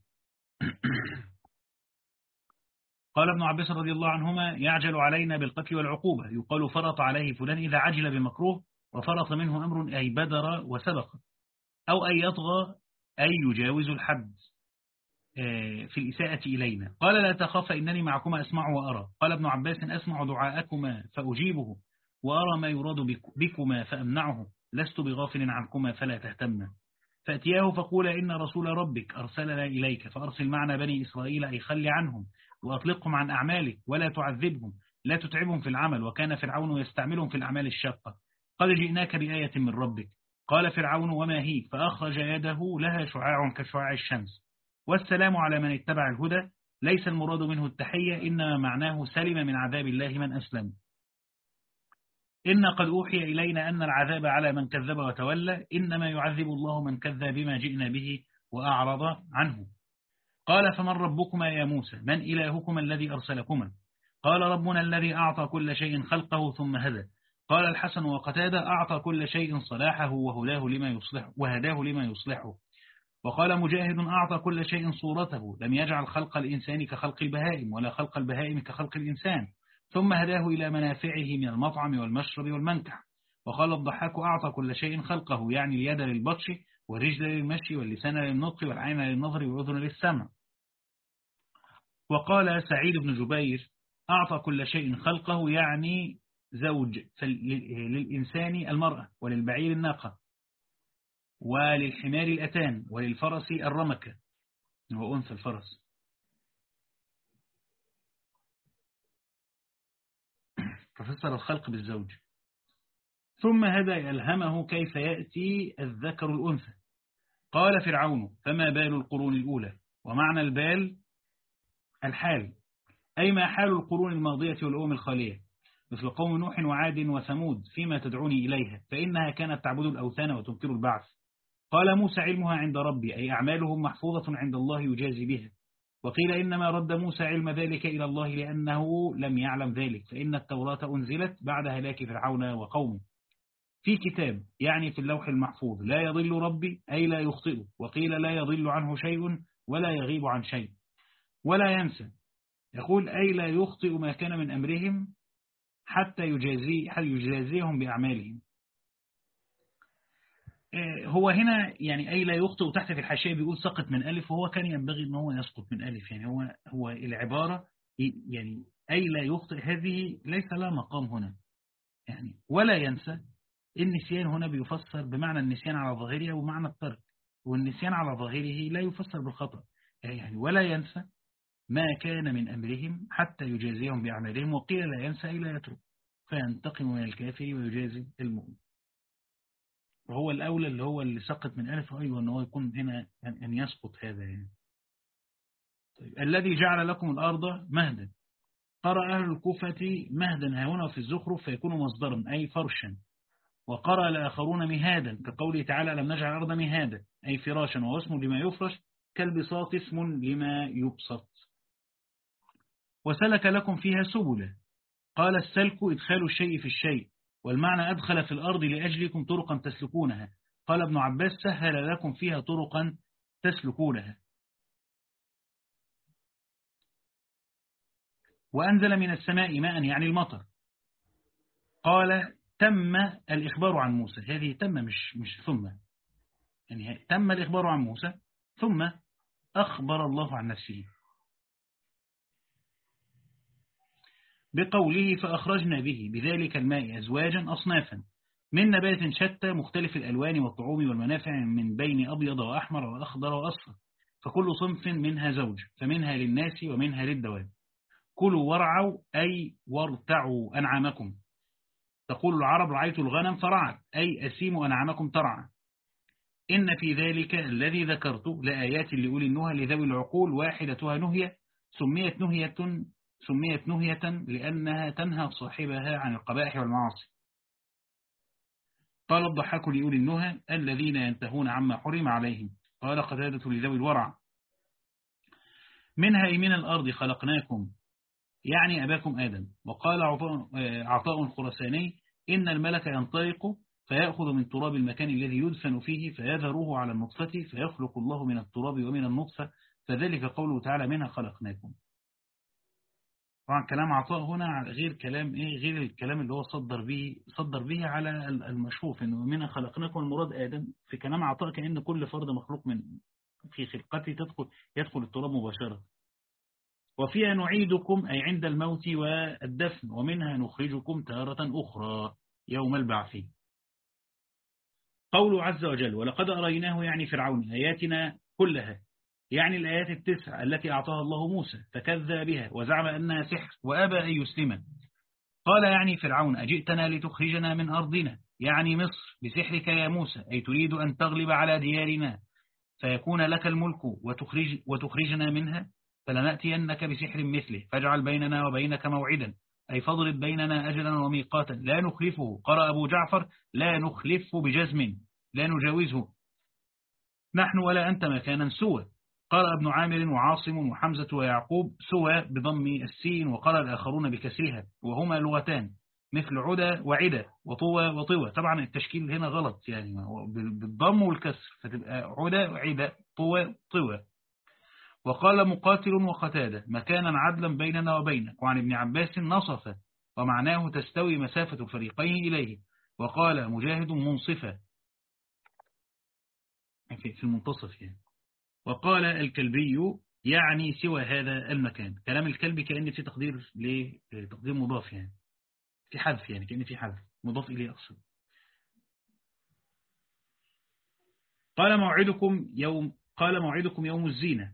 قال ابن عباس رضي الله عنهما يعجل علينا بالقتل والعقوبة، يقال فرط عليه فلان إذا عجل بمكروه وفرط منه أمر أي بدر وسبق، أو أن يطغى أي يجاوز الحد في الإساءة إلينا. قال لا تخاف إنني معكما أسمع وأرى. قال ابن عباس أسمع دعاءكما فأجيبه وأرى ما يراد بكما فأمنعه، لست بغافل عنكما فلا تهتم. فأتياه فقول إن رسول ربك أرسلنا إليك فأرسل معنا بني إسرائيل أي خل عنهم وأطلقهم عن أعمالك ولا تعذبهم لا تتعبهم في العمل، وكان فرعون يستعملهم في الأعمال الشاقة. قد جئناك بآية من ربك. قال فرعون وما هي؟ فأخرج يده لها شعاع كشعاع الشمس. والسلام على من اتبع الهدى، ليس المراد منه التحية إنما معناه سلم من عذاب الله من أسلم. إن قد أوحي إلينا أن العذاب على من كذب وتولى، إنما يعذب الله من كذب بما جئنا به وأعرض عنه. قال فمن ربكما يا موسى؟ من إلهكما الذي أرسلكما؟ قال ربنا الذي أعطى كل شيء خلقه ثم هدى. قال الحسن وقتادة أعطى كل شيء صلاحه وهداه لما يصلحه وهداه لما يصلحه. وقال مجاهد أعطى كل شيء صورته، لم يجعل خلق الإنسان كخلق البهائم ولا خلق البهائم كخلق الإنسان، ثم هداه إلى منافعه من المطعم والمشرب والمنكح. وقال الضحاك أعطى كل شيء خلقه، يعني اليد للبطش والرجل للمشي واللسان للنطق والعين للنظر والأذن للسمع. وقال سعيد بن جبير أعطى كل شيء خلقه، يعني زوج للإنسان المرأة وللبعير الناقة وللحمار الأتان وللفرس الرمكة وأنثى الفرس. ففسر الخلق بالزوج. ثم هذا ألهمه كيف يأتي الذكر الأنثى. قال فرعون فما بال القرون الأولى؟ ومعنى البال الحال، أي ما حال القرون الماضية والأمم الخالية، مثل قوم نوح وعاد وثمود فيما تدعوني إليها، فإنها كانت تعبد الأوثان وتنكر البعث. قال موسى علمها عند ربي، أي أعمالهم محفوظة عند الله يجازي بها. وقيل إنما رد موسى علم ذلك إلى الله لأنه لم يعلم ذلك، فإن التوراة أنزلت بعد هلاك فرعون وقومه في كتاب، يعني في اللوح المحفوظ، لا يضل ربي أي لا يخطئه. وقيل لا يضل عنه شيء ولا يغيب عن شيء ولا ينسى، يقول أي لا يخطئ ما كان من أمرهم حتى يجازي حتى يجازيهم بأعمالهم. هو هنا يعني أي لا يخطئ، تحت في الحاشية بيقول سقط من ألف، وهو كان ينبغي أن هو يسقط من ألف، يعني هو هو العبارة يعني أي لا يخطئ هذه ليس لها مقام هنا، يعني ولا ينسى. النسيان هنا بيفسر بمعنى النسيان على ظاهره ومعنى الترك، والنسيان على ظاهره لا يفسر بالخطأ، يعني ولا ينسى ما كان من أمرهم حتى يجازيهم بأعمالهم. وقيل لا ينسى إلا يترك فينتقم من الكافر ويجازي المؤمن. وهو الأولى اللي هو اللي سقط من ألف، أيوة أنه يكون هنا أن يسقط هذا يعني. طيب الذي جعل لكم الأرض مهدا. قرأ أهل الكوفة مهدا هنا في الزخرف فيكون مصدرا أي فرشا، وقرأ الآخرون مهادا كقوله تعالى لم نجعل الأرض مهادا أي فراشا، واسم لما يفرش كالبساط اسم لما يبسط. وسلك لكم فيها سبلا. قال السلك إدخال الشيء في الشيء، والمعنى أدخل في الأرض لأجلكم طرقا تسلكونها. قال ابن عباس سهل لكم فيها طرقا تسلكونها. وأنزل من السماء ماء يعني المطر. قال تم الإخبار عن موسى، هذه تم مش مش ثم، يعني تم الإخبار عن موسى ثم أخبر الله عن نفسه بقوله فأخرجنا به بذلك الماء أزواجا أصنافا من نبات شتى مختلف الألوان والطعوم والمنافع من بين أبيض وأحمر وأخضر وأصفر، فكل صنف منها زوج، فمنها للناس ومنها للدواب. كلوا وارعوا أي وارتعوا أنعامكم. تقول العرب رعيت الغنم فرعت، أي أسيم أنعامكم ترعى. إن في ذلك الذي ذكرت لآيات لأولي النهى لذوي العقول، واحدتها نهية سميت نهية سميت نهية لأنها تنهى صاحبها عن القبائح والمعاصي. قال الضحاك لأولي النهى الذين ينتهون عما حرم عليهم. قال قتادة لذوي الورع منها من الأرض خلقناكم يعني أباكم آدم. وقال عطاء الخرساني إن الملك ينطلق فيأخذ من تراب المكان الذي يدفن فيه فيذروه على النطفة فيخلق الله من التراب ومن النطفة، فذلك قوله تعالى منها خلقناكم. طبعا كلام عطاء هنا غير كلام إيه غير الكلام اللي هو صدر به صدر به على المشهور إنه منها خلقناكم المراد آدم. في كلام عطاء كأن كل فرد مخلوق من في خلقته تدخل يدخل التراب مباشرة. وفيها نعيدكم أي عند الموت والدفن، ومنها نخرجكم تارة أخرى يوم البعث. قوله عز وجل ولقد أريناه يعني فرعون آياتنا كلها، يعني الآيات التسع التي أعطاها الله موسى فكذب بها وزعم أنها سحر وأبى أن يسلم. قال يعني فرعون أجئتنا لتخرجنا من أرضنا يعني مصر بسحرك يا موسى، أي تريد أن تغلب على ديارنا فيكون لك الملك وتخرج وتخرجنا منها، فلنأتينك بسحر مثله فاجعل بيننا وبينك موعدا، أي فاضرب بيننا أجلا وميقاتا لا نخلفه. قرأ أبو جعفر لا نخلفه بجزم لا نجاوزه نحن ولا أنت مكانا سوى. قال ابن عامر وعاصم وحمزة ويعقوب سوى بضم السين، وقال الآخرون بكسرها، وهما لغتان مثل عدى وعدى وطوى وطوى. طبعا التشكيل هنا غلط يعني بالضم والكسر فتبقى عدى وعدى طوى طوى. وقال مقاتل وقتادة مكانا عدلا بيننا وبينك. وعن ابن عباس نصف ومعناه تستوي مسافة الفريقين إليه. وقال مجاهد منصفة في المنتصف يعني. وقال الكلبي يعني سوى هذا المكان. كلام الكلبي كأن في تقدير لتقدير مضاف يعني في حذف يعني كأن في حذف مضاف إليه أقصد. قال موعدكم يوم قال موعدكم يوم الزينة.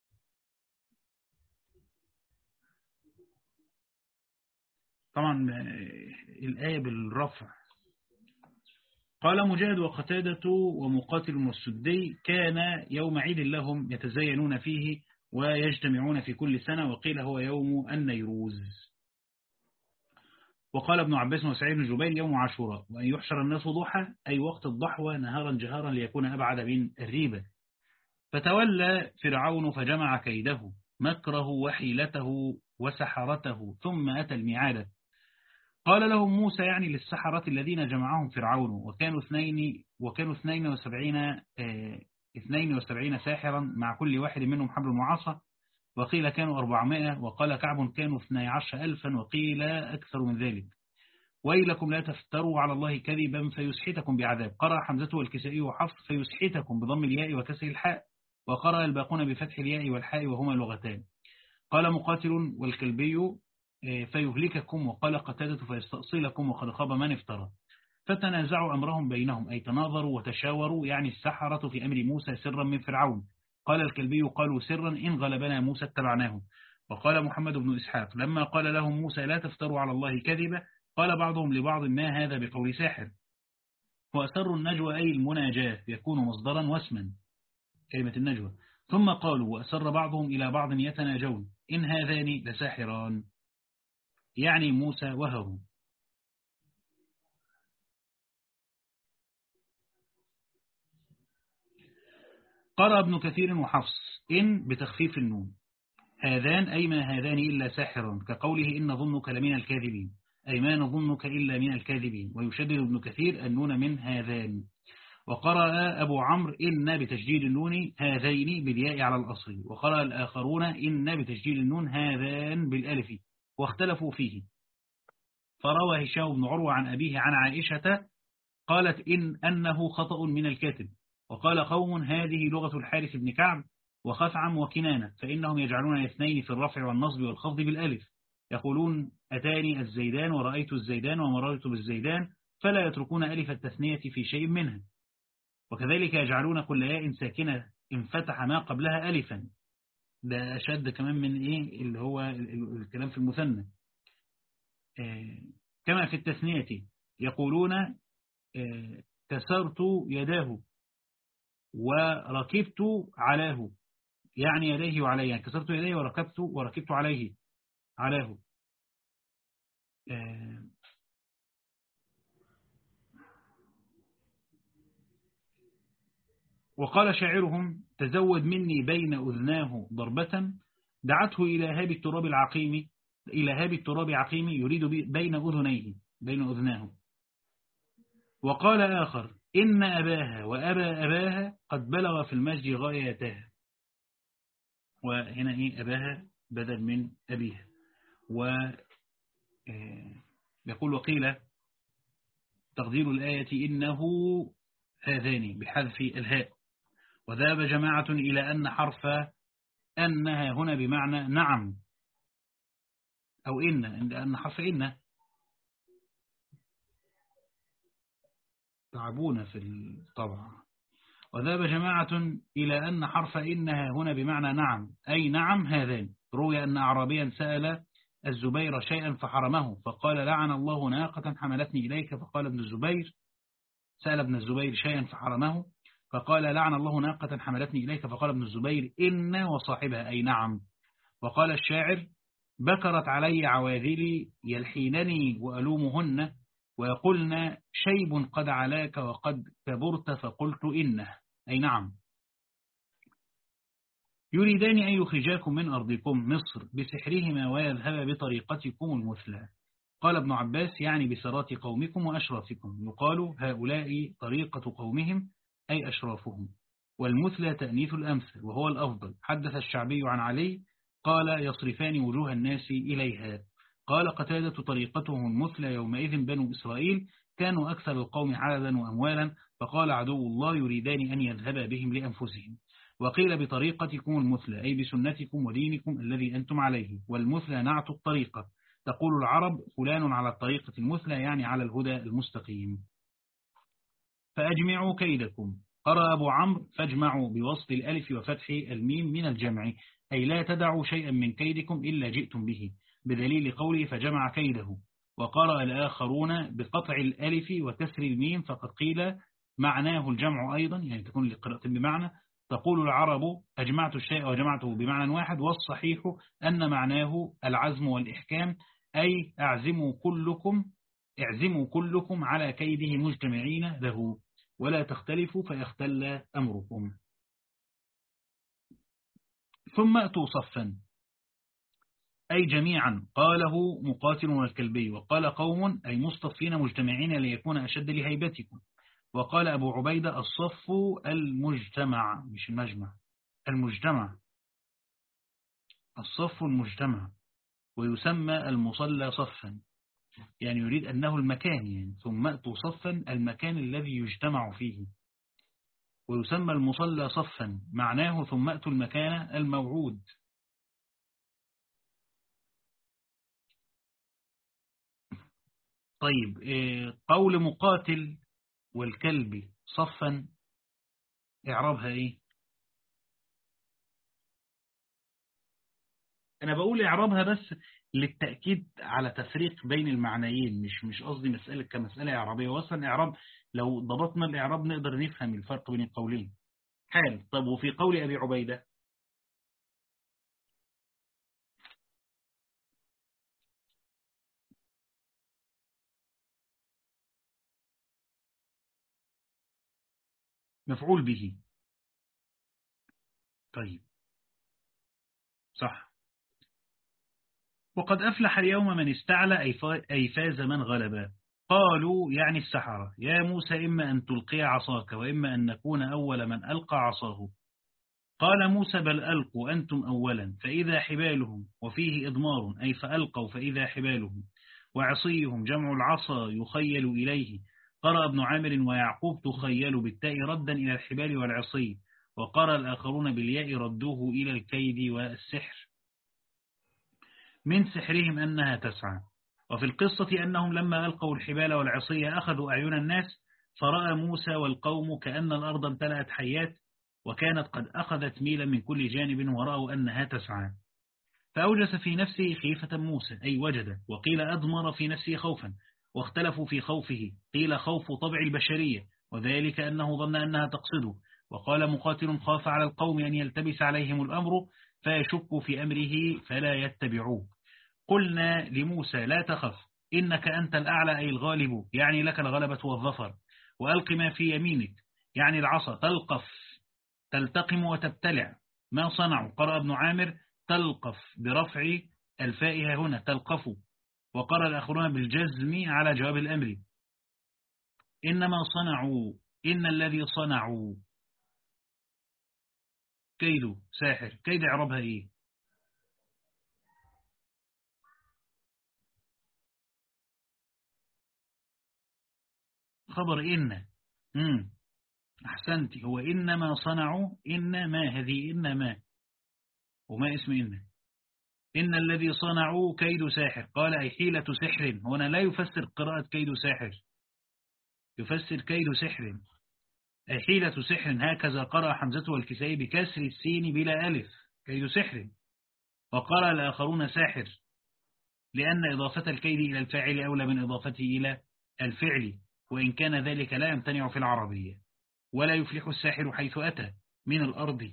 طبعا الآية بالرفع. قال مجاهد وقتادة ومقاتل والسدي كان يوم عيد لهم يتزينون فيه ويجتمعون في كل سنة، وقيل هو يوم النيروز. وقال ابن عباس وسعيد بن جبير يوم عاشوراء، وأن يحشر الناس ضحى أي وقت الضحوة نهارا جهارا ليكون أبعد من الريبة. فتولى فرعون فجمع كيده مكره وحيلته وسحرته ثم أتى الميعاد. قال لهم موسى يعني للسحرة الذين جمعهم فرعون، وكانوا اثنين وكانوا اثنين وسبعين اه اثنين وسبعين ساحرا مع كل واحد منهم حبل وعصا، وقيل كانوا أربعمائة، وقال كعب كانوا اثني عشر ألفا، وقيل أكثر من ذلك. ويلكم لا تفتروا على الله كذبا فيسحتكم بعذاب. قرأ حمزة والكسائي وحفص فيسحتكم بضم الياء وكسر الحاء، وقرأ الباقون بفتح الياء والحاء وهما لغتان. قال مقاتل والكلبي فيهلككم، وقال قتادة فيستأصلكم، وقد خاب من افترى. فتنازعوا أمرهم بينهم أي تناظروا وتشاوروا يعني السحرة في أمر موسى سرا من فرعون. قال الكلبي قالوا سرا إن غلبنا موسى اتبعناه. وقال محمد بن إسحاق لما قال لهم موسى لا تفتروا على الله كذبا قال بعضهم لبعض ما هذا بقول ساحر. وأسروا النجوى أي المناجاة يكون مصدرا واسما كلمة النجوى. ثم قالوا وأسر بعضهم إلى بعض يتناجون إن هذان لساحران يعني موسى وهارون. قرأ ابن كثير وحفص إن بتخفيف النون، هذان أي ما هذان إلا ساحران، كقوله إن ظنك لمن الكاذبين. أي ما نظنك إلا من الكاذبين. ويشدد ابن كثير النون من هذان. وقرأ أبو عمرو إن بتشديد النون هذين بالياء على الأصل. وقرأ الآخرون إن بتشديد النون هذان بالألف، واختلفوا فيه. فروى هشام بن عروة عن أبيه عن عائشة قالت إن أنه خطأ من الكاتب. وقال قوم هذه لغة الحارث بن كعب وخثعم وكنانة، فإنهم يجعلون الاثنين في الرفع والنصب والخفض بالألف، يقولون أتاني الزيدان ورأيت الزيدان ومررت بالزيدان، فلا يتركون ألف التثنية في شيء منها. وكذلك يجعلون كل ياء ساكنة انفتح ما قبلها ألفا. ده أشد كمان من إيه اللي هو الكلام في المثنى. كما في التثنية يقولون كسرت يداه وركبت علاه، يعني يديه وعليه، يعني كسرت يديه وركبت وركبت عليه علاه. وقال شاعرهم تزود مني بين أذناه ضربة دعته إلى هاب التراب العقيم، إلى هاب التراب عقيم يريد بين أذنيه بين أذناه. وقال آخر إن أباها وأبا أباها قد بلغ في المجد غايتها. وهنا إيه أباها بدل من أبيها. ويقول وقيل تقدير الآية إنه هذان بحذف الهاء. وذهب جماعة إلى أن حرف أنها هنا بمعنى نعم أو إن، أن حرف إن تعبون في الطبع. وذهب جماعة إلى أن حرف إنها هنا بمعنى نعم، أي نعم هذان. روي أن أعرابيا سأل الزبير شيئا فحرمه فقال لعن الله ناقة حملتني إليك، فقال ابن الزبير سأل ابن الزبير شيئا فحرمه فقال لعن الله ناقة حملتني إليك، فقال ابن الزبير إن وصاحبها أي نعم. وقال الشاعر بكرت علي عواذلي يلحينني وألومهن ويقولن شيب قد علاك وقد كبرت فقلت إنه أي نعم. يريدان أن يخرجاكم من أرضكم مصر بسحرهما ويذهب بطريقتكم المثلى. قال ابن عباس يعني بسرات قومكم وأشرافكم، يقال هؤلاء طريقة قومهم أي أشرافهم. والمثلى تأنيث الأمثل وهو الأفضل. حدث الشعبي عن علي قال يصرفان وجوه الناس إليها. قال قتادة طريقتهم المثلى يومئذ بنو إسرائيل كانوا أكثر القوم عددا وأموالا، فقال عدو الله يريدان أن يذهب بهم لأنفسهم. وقيل بطريقتكم المثلى أي بسنتكم ودينكم الذي أنتم عليه. والمثلى نعت الطريقة. تقول العرب فلان على الطريقة المثلى يعني على الهدى المستقيم. فأجمعوا كيدكم. قرأ أبو عمرو فاجمعوا بوصل الألف وفتح الميم من الجمع، أي لا تدعوا شيئا من كيدكم إلا جئتم به، بدليل قوله فجمع كيده. وقرأ الآخرون بقطع الألف وكسر الميم، فقد قيل معناه الجمع أيضا، يعني تكون لقراءة بمعنى. تقول العرب أجمعت الشيء وجمعته بمعنى واحد، والصحيح أن معناه العزم والإحكام، أي أعزموا كلكم اعزموا كلكم على كيده مجتمعين له ولا تختلفوا فيختل أمركم. ثم أتوا صفا أي جميعا، قاله مقاتل والكلبي. وقال قوم أي مصطفين مجتمعين ليكون أشد لهيبتكم. وقال أبو عبيدة الصف المجتمع مش المجمع، المجتمع الصف المجتمع. ويسمى المصلى صفا، يعني يريد أنه المكان، يعني ثم أتوا صفا المكان الذي يجتمع فيه. ويسمى المصلى صفا معناه ثم أتوا المكان الموعود. طيب قول مقاتل والكلب صفا إعرابها إيه؟ أنا بقول إعرابها بس للتأكيد على تفريق بين المعنيين، مش مش قصدي مسألة كمسألة إعرابية. وأصلا إعراب لو ضبطنا الإعراب نقدر نفهم الفرق بين القولين. حال. طب وفي قول أبي عبيدة مفعول به. طيب صح. وقد أفلح اليوم من استعلى أي فاز من غلب. قالوا يعني السحرة: يا موسى إما أن تلقي عصاك وإما أن نكون أول من ألقى عصاه. قال موسى: بل ألقوا أنتم أولا. فإذا حبالهم، وفيه إضمار أي فألقوا فإذا حبالهم، وعصيهم جمع العصا يخيل إليه. قرأ ابن عامر ويعقوب تخيل بالتاء ردا إلى الحبال والعصي، وقرأ الآخرون بالياء ردوه إلى الكيد والسحر، من سحرهم أنها تسعى. وفي القصة أنهم لما ألقوا الحبال والعصي أخذوا أعين الناس، فرأى موسى والقوم كأن الأرض امتلأت حيات، وكانت قد أخذت ميلا من كل جانب، ورأوا أنها تسعى. فأوجس في نفسه خيفة موسى أي وجد، وقيل أضمر في نفسه خوفا، واختلفوا في خوفه، قيل خوف طبع البشرية، وذلك أنه ظن أنها تقصده. وقال مقاتل: خاف على القوم أن يلتبس عليهم الأمر فيشك في أمره فلا يتبعوه. قلنا لموسى: لا تخف، إنك أنت الأعلى أي الغالب، يعني لك الغلبة والظفر. وألق ما في يمينك، يعني العصا، تلقف تلتقم وتبتلع. ما صنعوا. قرأ ابن عامر: تلقف برفع الفاء هنا تلقف. وقرأ الآخرون بالجزم على جواب الأمر. إنما صنعوا، إن الذي صنعوا كيد ساحر. كيد إعرابها إيه؟ خبر إن. مم. أحسنت، هو إنما صنعوا، إنما هذه إنما، وما اسم إن. إن الذي صنعوا كيد ساحر. قال: أي حيلة سحر. هنا لا يفسر قراءة كيد ساحر، يفسر كيد سحر أي حيلة سحر. هكذا قرأ حمزة والكسائي بكسر السين بلا ألف، كيد سحر. وقرأ الآخرون ساحر، لأن إضافة الكيد إلى الفاعل أولى من إضافته إلى الفعل، وإن كان ذلك لا يمتنع في العربية. ولا يفلح الساحر حيث أتى من الأرض.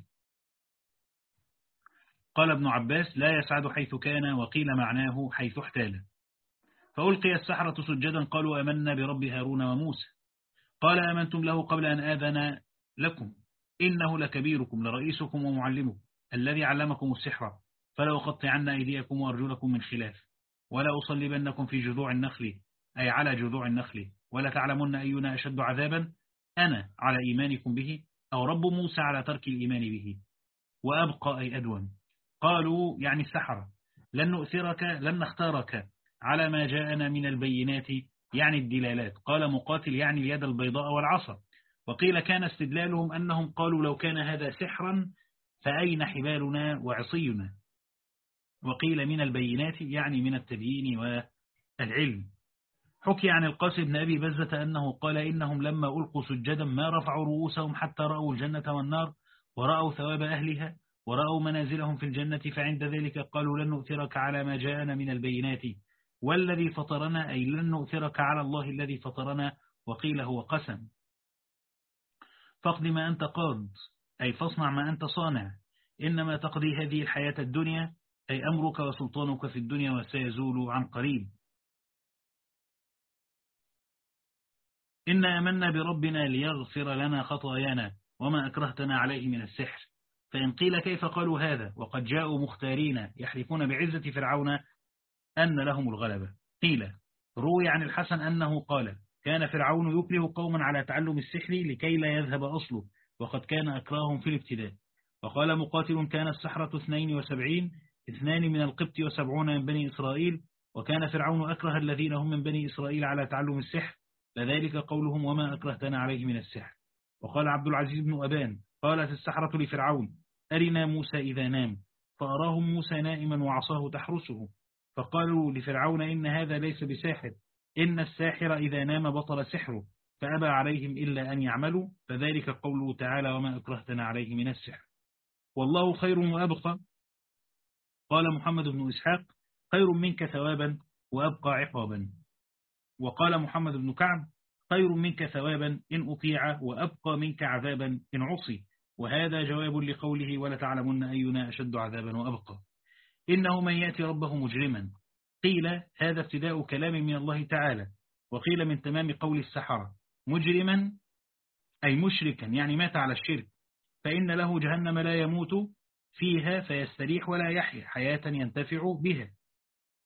قال ابن عباس: لا يسعد حيث كان، وقيل معناه حيث احتال. فألقي السحرة سجدا قالوا: آمنا برب هارون وموسى. قال: آمنتم له قبل أن آذن لكم، إنه لكبيركم لرئيسكم ومعلمكم الذي علمكم السحر، فلا أقطعن أيديكم وأرجلكم من خلاف، ولا أصلبنكم في جذوع النخل أي على جذوع النخل، ولا تعلمن أينا أشد عذابا، أنا على إيمانكم به أو رب موسى على ترك الإيمان به، وأبقى أي أدوم. قالوا يعني السحرة: لن نؤثرك، لن نختارك على ما جاءنا من البينات، يعني الدلالات. قال مقاتل: يعني اليد البيضاء والعصا. وقيل كان استدلالهم أنهم قالوا: لو كان هذا سحرا فأين حبالنا وعصينا. وقيل من البينات يعني من التبيين والعلم. حكي عن القاسم بن أبي بزة أنه قال: إنهم لما ألقوا سجدا ما رفعوا رؤوسهم حتى رأوا الجنة والنار، ورأوا ثواب أهلها، ورأوا منازلهم في الجنة، فعند ذلك قالوا: لن نؤثرك على ما جاءنا من البينات والذي فطرنا، أي لن نؤثرك على الله الذي فطرنا. وقيل هو قسم. فاقض ما أنت قاض أي فاصنع ما أنت صانع، إنما تقضي هذه الحياة الدنيا، أي أمرك وسلطانك في الدنيا وسيزول عن قريب. إنا آمنا بربنا ليغفر لنا خطايانا وما أكرهتنا عليه من السحر. فإن قيل كيف قالوا هذا وقد جاءوا مختارين يحلفون بعزة فرعون أن لهم الغلبة؟ قيل: روي عن الحسن أنه قال: كان فرعون يكره قوما على تعلم السحر لكي لا يذهب أصله، وقد كان أكراهم في الابتداء. وقال مقاتل: كان السحرة اثنين وسبعين، اثنان من القبط وسبعون من بني إسرائيل، وكان فرعون أكره الذين هم من بني إسرائيل على تعلم السحر، لذلك قولهم وما أكرهتنا عليه من السحر. وقال عبد العزيز بن أبان: قالت السحرة لفرعون: أرنا موسى إذا نام، فأراهم موسى نائما وعصاه تحرسه، فقالوا لفرعون: إن هذا ليس بساحر، إن الساحر إذا نام بطل سحره، فأبى عليهم إلا أن يعملوا، فذلك قوله تعالى: وما أكرهتنا عليه من السحر، والله خير وأبقى. قال محمد بن إسحاق: خير منك ثوابا وأبقى عقابا. وقال محمد بن كعب: خير منك ثوابا إن أطيع، وأبقى منك عذابا إن عصي. وهذا جواب لقوله: ولتعلمن أينا أشد عذابا وأبقى. إنه من يأتي ربه مجرما. قيل هذا ابتداء كلام من الله تعالى، وقيل من تمام قول السحرة: مجرما أي مشركا، يعني مات على الشرك، فإن له جهنم لا يموت فيها فيستريح ولا يحيا حياة ينتفع بها.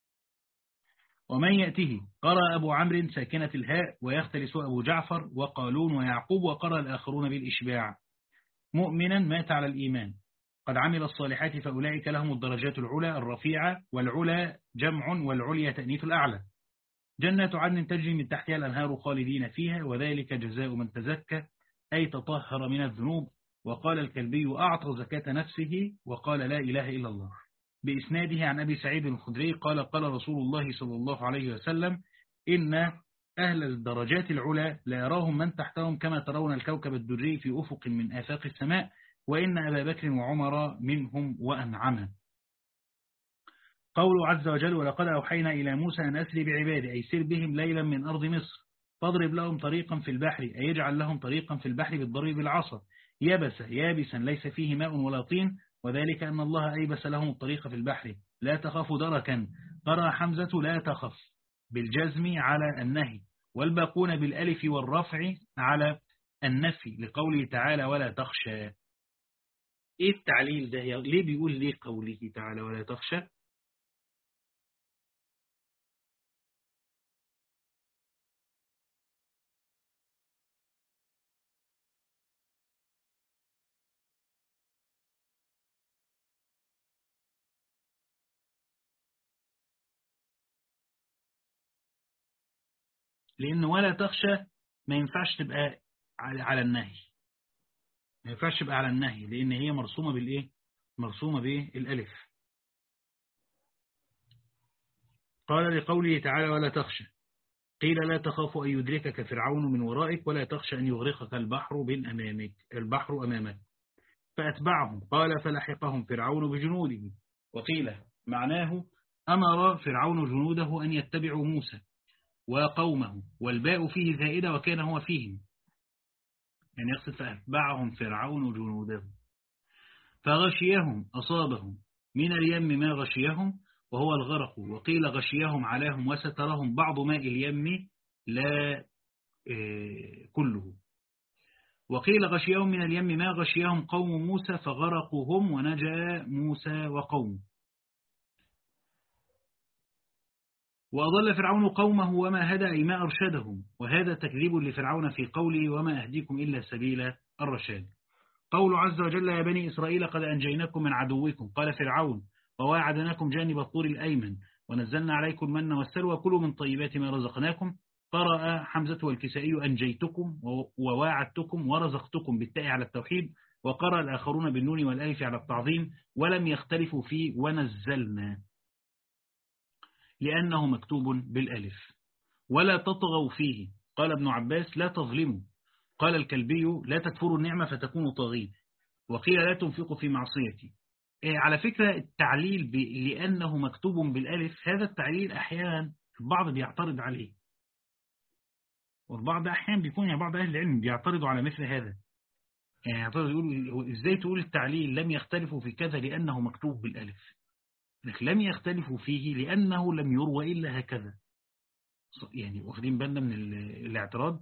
ومن يأته قرأ أبو عمرو ساكنة الهاء ويختلس أبو جعفر وقالون ويعقوب وقرأ الآخرون بالإشباع مؤمنا مات على الإيمان قد عمل الصالحات فأولئك لهم الدرجات العلى الرفيعة والعلى جمع والعليا تأنيث الأعلى جنات عدن تجري من تحتها الأنهار خالدين فيها وذلك جزاء من تزكى أي تطهر من الذنوب وقال الكلبي أعطى زكاة نفسه وقال لا إله إلا الله بإسناده عن أبي سعيد الخدري قال قال رسول الله صلى الله عليه وسلم إن أهل الدرجات العلى لا يراهم من تحتهم كما ترون الكوكب الدري في أفق من آفاق السماء وإن أبا بكر وعمر منهم وأنعم. قوله عز وجل ولقد أوحينا إلى موسى أن أسري بعبادي أي سر بهم ليلا من أرض مصر فاضرب لهم طريقا في البحر أي يجعل لهم طريقا في البحر بالضرب بالعصا يبس يابسا ليس فيه ماء ولا طين وذلك أن الله أيبس لهم الطريق في البحر لا تخاف دركا قرأ حمزة لا تخف بالجزم على النهي والباقون بالألف والرفع على النفي لقوله تعالى ولا تخشى. إيه التعليل ده؟ ليه بيقول ليه قوله تعالى ولا تخشى؟ لأن ولا تخشى ما ينفعش تبقى على النهي ما ينفعش تبقى على النهي لأن هي مرسومة بالإيه؟ مرسومة بالألف. قال لقوله تعالى ولا تخشى قيل لا تخاف أن يدركك فرعون من ورائك ولا تخشى أن يغرقك البحر بين أمامك البحر أمامك فأتبعهم قال فلحقهم فرعون بجنوده وقيل معناه أمر فرعون جنوده أن يتبعوا موسى وقومه والباء فيه زائدة وكان هو فيهم يعني يقصد فأتبعهم فرعون جنوده فغشيهم أصابهم من اليم ما غشيهم وهو الغرق وقيل غشيهم عليهم وسترهم بعض ماء اليم لا كله وقيل غشيهم من اليم ما غشيهم قوم موسى فغرقوهم ونجا موسى وقومه وأضل فرعون قومه وما هدى أي ما أرشدهم وهذا تكذيب لفرعون في قوله وما أهديكم إلا سبيل الرشاد. قول عز وجل يا بني إسرائيل قد أنجيناكم من عدوكم قال فرعون وواعدناكم جانب الطور الأيمن ونزلنا عليكم المن والسلوى كلوا من طيبات ما رزقناكم قرأ حمزة والكسائي أنجيتكم وواعدتكم ورزقتكم بالتاء على التوحيد وقرأ الآخرون بالنون والألف على التعظيم ولم يختلفوا في ونزلنا لأنه مكتوب بالألف ولا تطغوا فيه قال ابن عباس لا تظلموا قال الكلبي لا تكفروا النعمة فتكونوا طاغين وقيل لا تنفقوا في معصيتي. إيه على فكرة التعليل لأنه مكتوب بالألف هذا التعليل أحيانا البعض بيعترض عليه والبعض أحيانا بيكون يعني بعض أهل العلم بيعترضوا على مثل هذا يعني يعترض يقولوا إزاي تقول التعليل لم يختلفوا في كذا لأنه مكتوب بالألف لكن لم يختلفوا فيه لأنه لم يروى إلا هكذا يعني واخدين بالنا من الاعتراض.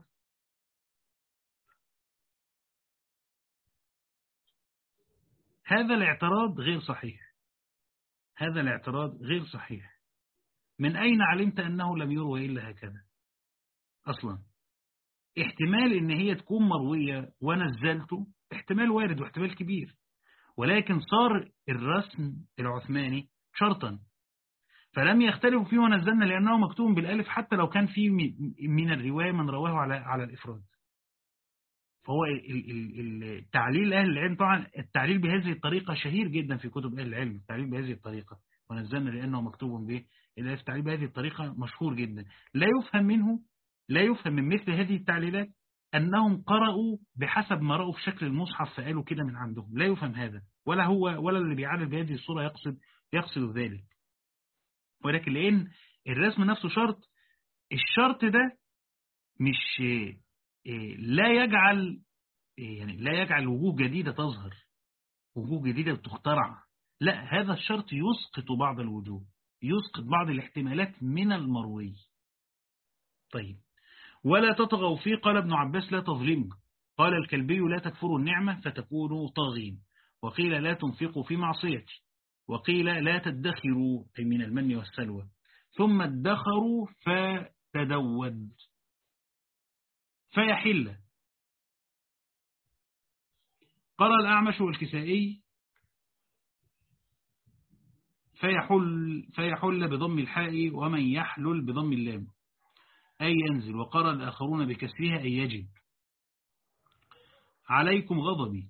هذا الاعتراض غير صحيح هذا الاعتراض غير صحيح من أين علمت أنه لم يروى إلا هكذا أصلا احتمال إن هي تكون مروية ونزلته احتمال وارد واحتمال كبير ولكن صار الرسم العثماني شرطا فلم يختلفوا فيه ونزلنا لأنه مكتوب بالألف حتى لو كان فيه من الرواية من رواه على على الإفراد. فهو التعليل أهل العلم طبعا التعليل بهذه الطريقة شهير جدا في كتب أهل العلم التعليل بهذه الطريقة ونزلنا لأنه مكتوب به الألف التعليل بهذه الطريقة مشهور جدا لا يفهم منه لا يفهم من مثل هذه التعليلات أنهم قرأوا بحسب ما رأوا في شكل المصحف فقالوا كده من عندهم لا يفهم هذا ولا هو ولا اللي بيعلل بهذه الصورة يقصد يقصد ذلك ولكن لأن الرسم نفسه شرط الشرط ده مش لا يجعل يعني لا يجعل وجوه جديدة تظهر وجوه جديدة تخترع لا هذا الشرط يسقط بعض الوجوه يسقط بعض الاحتمالات من المروي. طيب ولا تطغوا فيه قال ابن عباس لا تظلموا قال الكلبي لا تكفروا النعمة فتكونوا طاغين وقيل لا تنفقوا في معصيتي وقيل لا تدخروا أي من المن والسلوى ثم ادخروا فتدود فيحل. قرأ الأعمش والكسائي فيحل, فيحل بضم الحاء ومن يحلل بضم اللام أي ينزل. وقرأ الآخرون بكسرها أي يجب. عليكم غضبي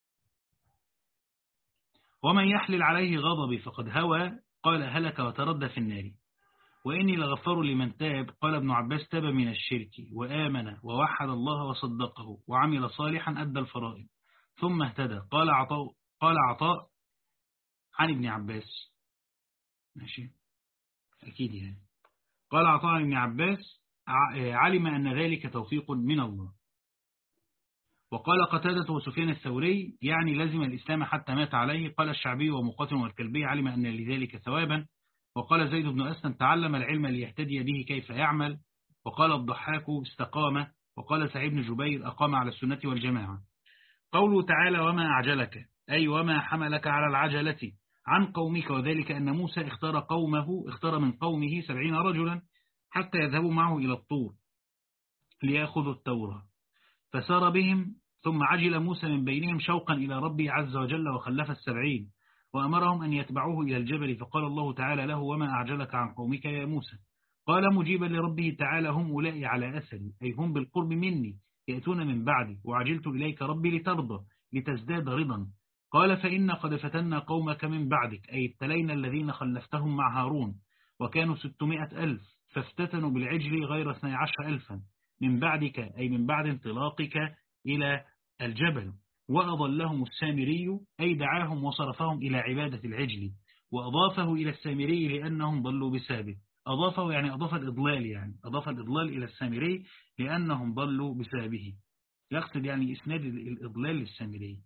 ومن يحلل عليه غضبي فقد هوى قال هلك وتردى في النار. وإني لغفار لمن تاب قال ابن عباس تاب من الشرك وآمن ووحد الله وصدقه وعمل صالحا أدى الفرائض ثم اهتدى. قال عطاء قال عطاء عن ابن عباس ماشي أكيد يعني. قال عطاء عن ابن عباس علم أن ذلك توفيق من الله. وقال قتادة وسفيان الثوري يعني لزم الإسلام حتى مات عليه. قال الشعبي ومقاتل والكلبي علم أن لذلك ثوابا. وقال زيد بن أسلم تعلم العلم ليهتدي به كيف يعمل. وقال الضحاك استقام. وقال سعيد بن جبير أقام على السنة والجماعة. قوله تعالى وما أعجلك أي وما حملك على العجلة عن قومك. وذلك أن موسى اختار قومه اختار من قومه سبعين رجلا حتى يذهبوا معه إلى الطور ليأخذوا التوراة فسار بهم ثم عجل موسى من بينهم شوقا إلى ربه عز وجل وخلف السبعين وأمرهم أن يتبعوه إلى الجبل. فقال الله تعالى له وما أعجلك عن قومك يا موسى. قال مجيبا لربه تعالى هم أولئك على أثري أي هم بالقرب مني يأتون من بعدي وعجلت إليك ربي لترضى لتزداد رضا. قال فإن قد فتنا قومك من بعدك أي ابتلينا الذين خلفتهم مع هارون وكانوا ستمائة ألف فافتتنوا بالعجل غير اثني عشر ألفا من بعدك أي من بعد انطلاقك إلى الجبل. وأضلهم السامري أي دعاهم وصرفهم إلى عبادة العجل وأضافه إلى السامري لأنهم ضلوا بسببه. أضافه يعني أضاف الإضلال يعني أضاف الإضلال إلى السامري لأنهم ضلوا بسببه. يقصد يعني إسناد الإضلال للسامري.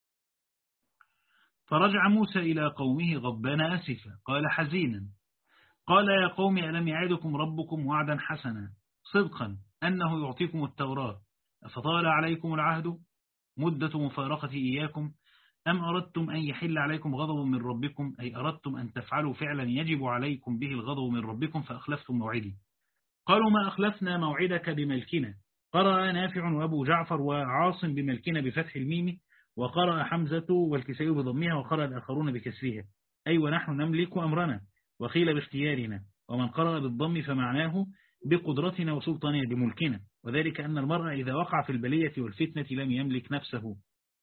فرجع موسى إلى قومه غضبان أسفا قال حزينا قال يا قوم ألم يعدكم ربكم وعدا حسنا صدقا أنه يعطيكم التوراة فطال عليكم العهد مدة مفارقة إياكم أم أردتم أن يحل عليكم غضب من ربكم أي أردتم أن تفعلوا فعلا يجب عليكم به الغضب من ربكم فأخلفتم موعدي. قالوا ما أخلفنا موعدك بملكنا. قرأ نافع وأبو جعفر وعاصم بملكنا بفتح الميم وقرأ حمزة والكسائي بضمها وقرأ الآخرون بكسرها أي ونحن نملك أمرنا وقيل باختيارنا. ومن قرأ بالضم فمعناه بقدرتنا وسلطاننا بملكنا وذلك أن المرء إذا وقع في البلية والفتنة لم يملك نفسه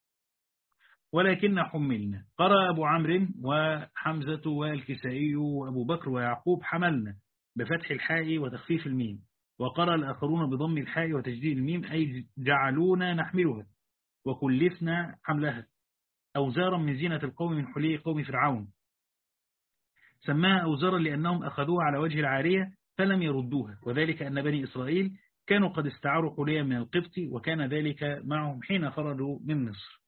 ولكن حملنا. قرأ أبو عمرو وحمزة والكسائي وأبو بكر ويعقوب حملنا بفتح الحاء وتخفيف الميم. وقرأ الآخرون بضم الحاء وتجديد الميم أي جعلونا نحملها وكلفنا حملها أوزارا من زينة القوم من حلي قوم فرعون. سماها أوزارا لأنهم أخذوها على وجه العارية فلم يردوها وذلك أن بني إسرائيل كانوا قد استعاروا حليا من القبط وكان ذلك معهم حين خرجوا من مصر.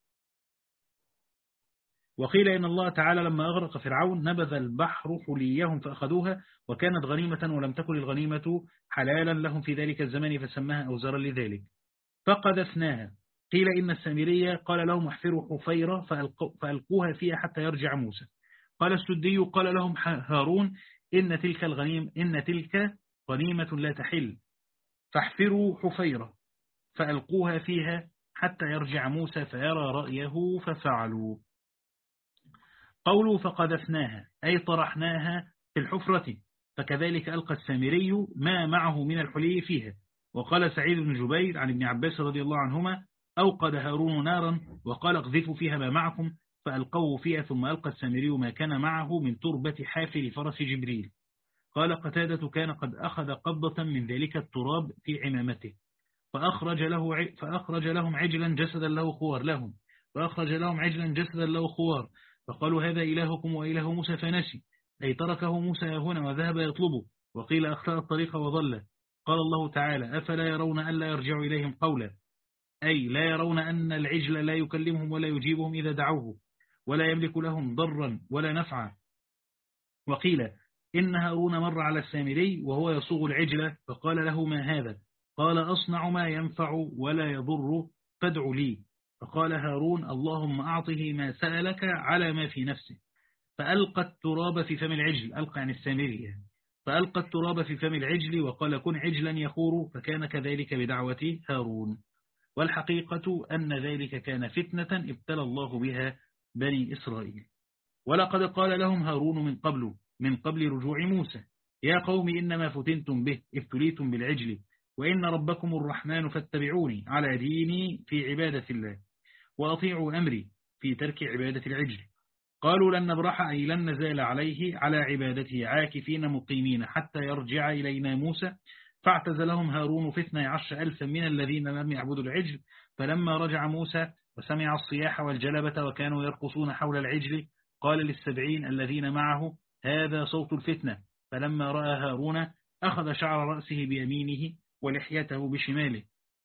وقيل إن الله تعالى لما أغرق فرعون نبذ البحر حليهم فأخذوها وكانت غنيمة ولم تكن الغنيمة حلالا لهم في ذلك الزمان فسماها أوزارا لذلك. فقذفناها. قيل إن السامرية قال لهم احفروا حفيرة فألقوها فيها حتى يرجع موسى. قال السدي قال لهم هارون إن تلك الغنيم إن تلك غنيمة لا تحل فاحفروا حفيرة فألقوها فيها حتى يرجع موسى فيرى رأيه ففعلوا. قولوا فقذفناها أي طرحناها في الحفرة فكذلك ألقى السامري ما معه من الحلي فيها. وقال سعيد بن جبير عن ابن عباس رضي الله عنهما أوقد هارون نارا وقال اقذفوا فيها ما معكم فألقوه فيها ثم ألقى السامري ما كان معه من تربة حافل فرس جبريل. قال قتادة كان قد أخذ قبضة من ذلك التراب في عمامته فأخرج, له فأخرج لهم عجلا جسدا له خوار لهم فأخرج لهم عجلا جسدا له خوار فقالوا هذا إلهكم وإله موسى فنسي أي تركه موسى هنا وذهب يطلبه. وقيل أخطأ الطريق وضل. قال الله تعالى أفلا يرون أن لا يرجع إليهم قولا أي لا يرون أن العجل لا يكلمهم ولا يجيبهم إذا دعوه ولا يملك لهم ضرا ولا نفعا. وقيل إن هارون مر على السامري وهو يصوغ العجل فقال له ما هذا قال أصنع ما ينفع ولا يضر فادع لي. فقال هارون اللهم أعطه ما سألك على ما في نفسه فألقى التراب في فم العجل ألقى عن السامري فألقى التراب في فم العجل وقال كن عجلا يخور، فكان كذلك بدعوة هارون. والحقيقة أن ذلك كان فتنة ابتلى الله بها بني إسرائيل. ولقد قال لهم هارون من قبل من قبل رجوع موسى يا قوم إنما فتنتم به ابتليتم بالعجل، وإن ربكم الرحمن فاتبعوني على ديني في عبادة الله، وأطيعوا أمري في ترك عبادة العجل. قالوا لن نبرح أي لن نزال عليه على عبادته عاكفين مقيمين حتى يرجع إلينا موسى. فاعتزلهم هارون في اثني عشر ألفا من الذين لم يعبدوا العجل. فلما رجع موسى وسمع الصياح والجلبة وكانوا يرقصون حول العجل، قال للسبعين الذين معه هذا صوت الفتنة. فلما رأى هارون أخذ شعر رأسه بيمينه ولحيته بشماله،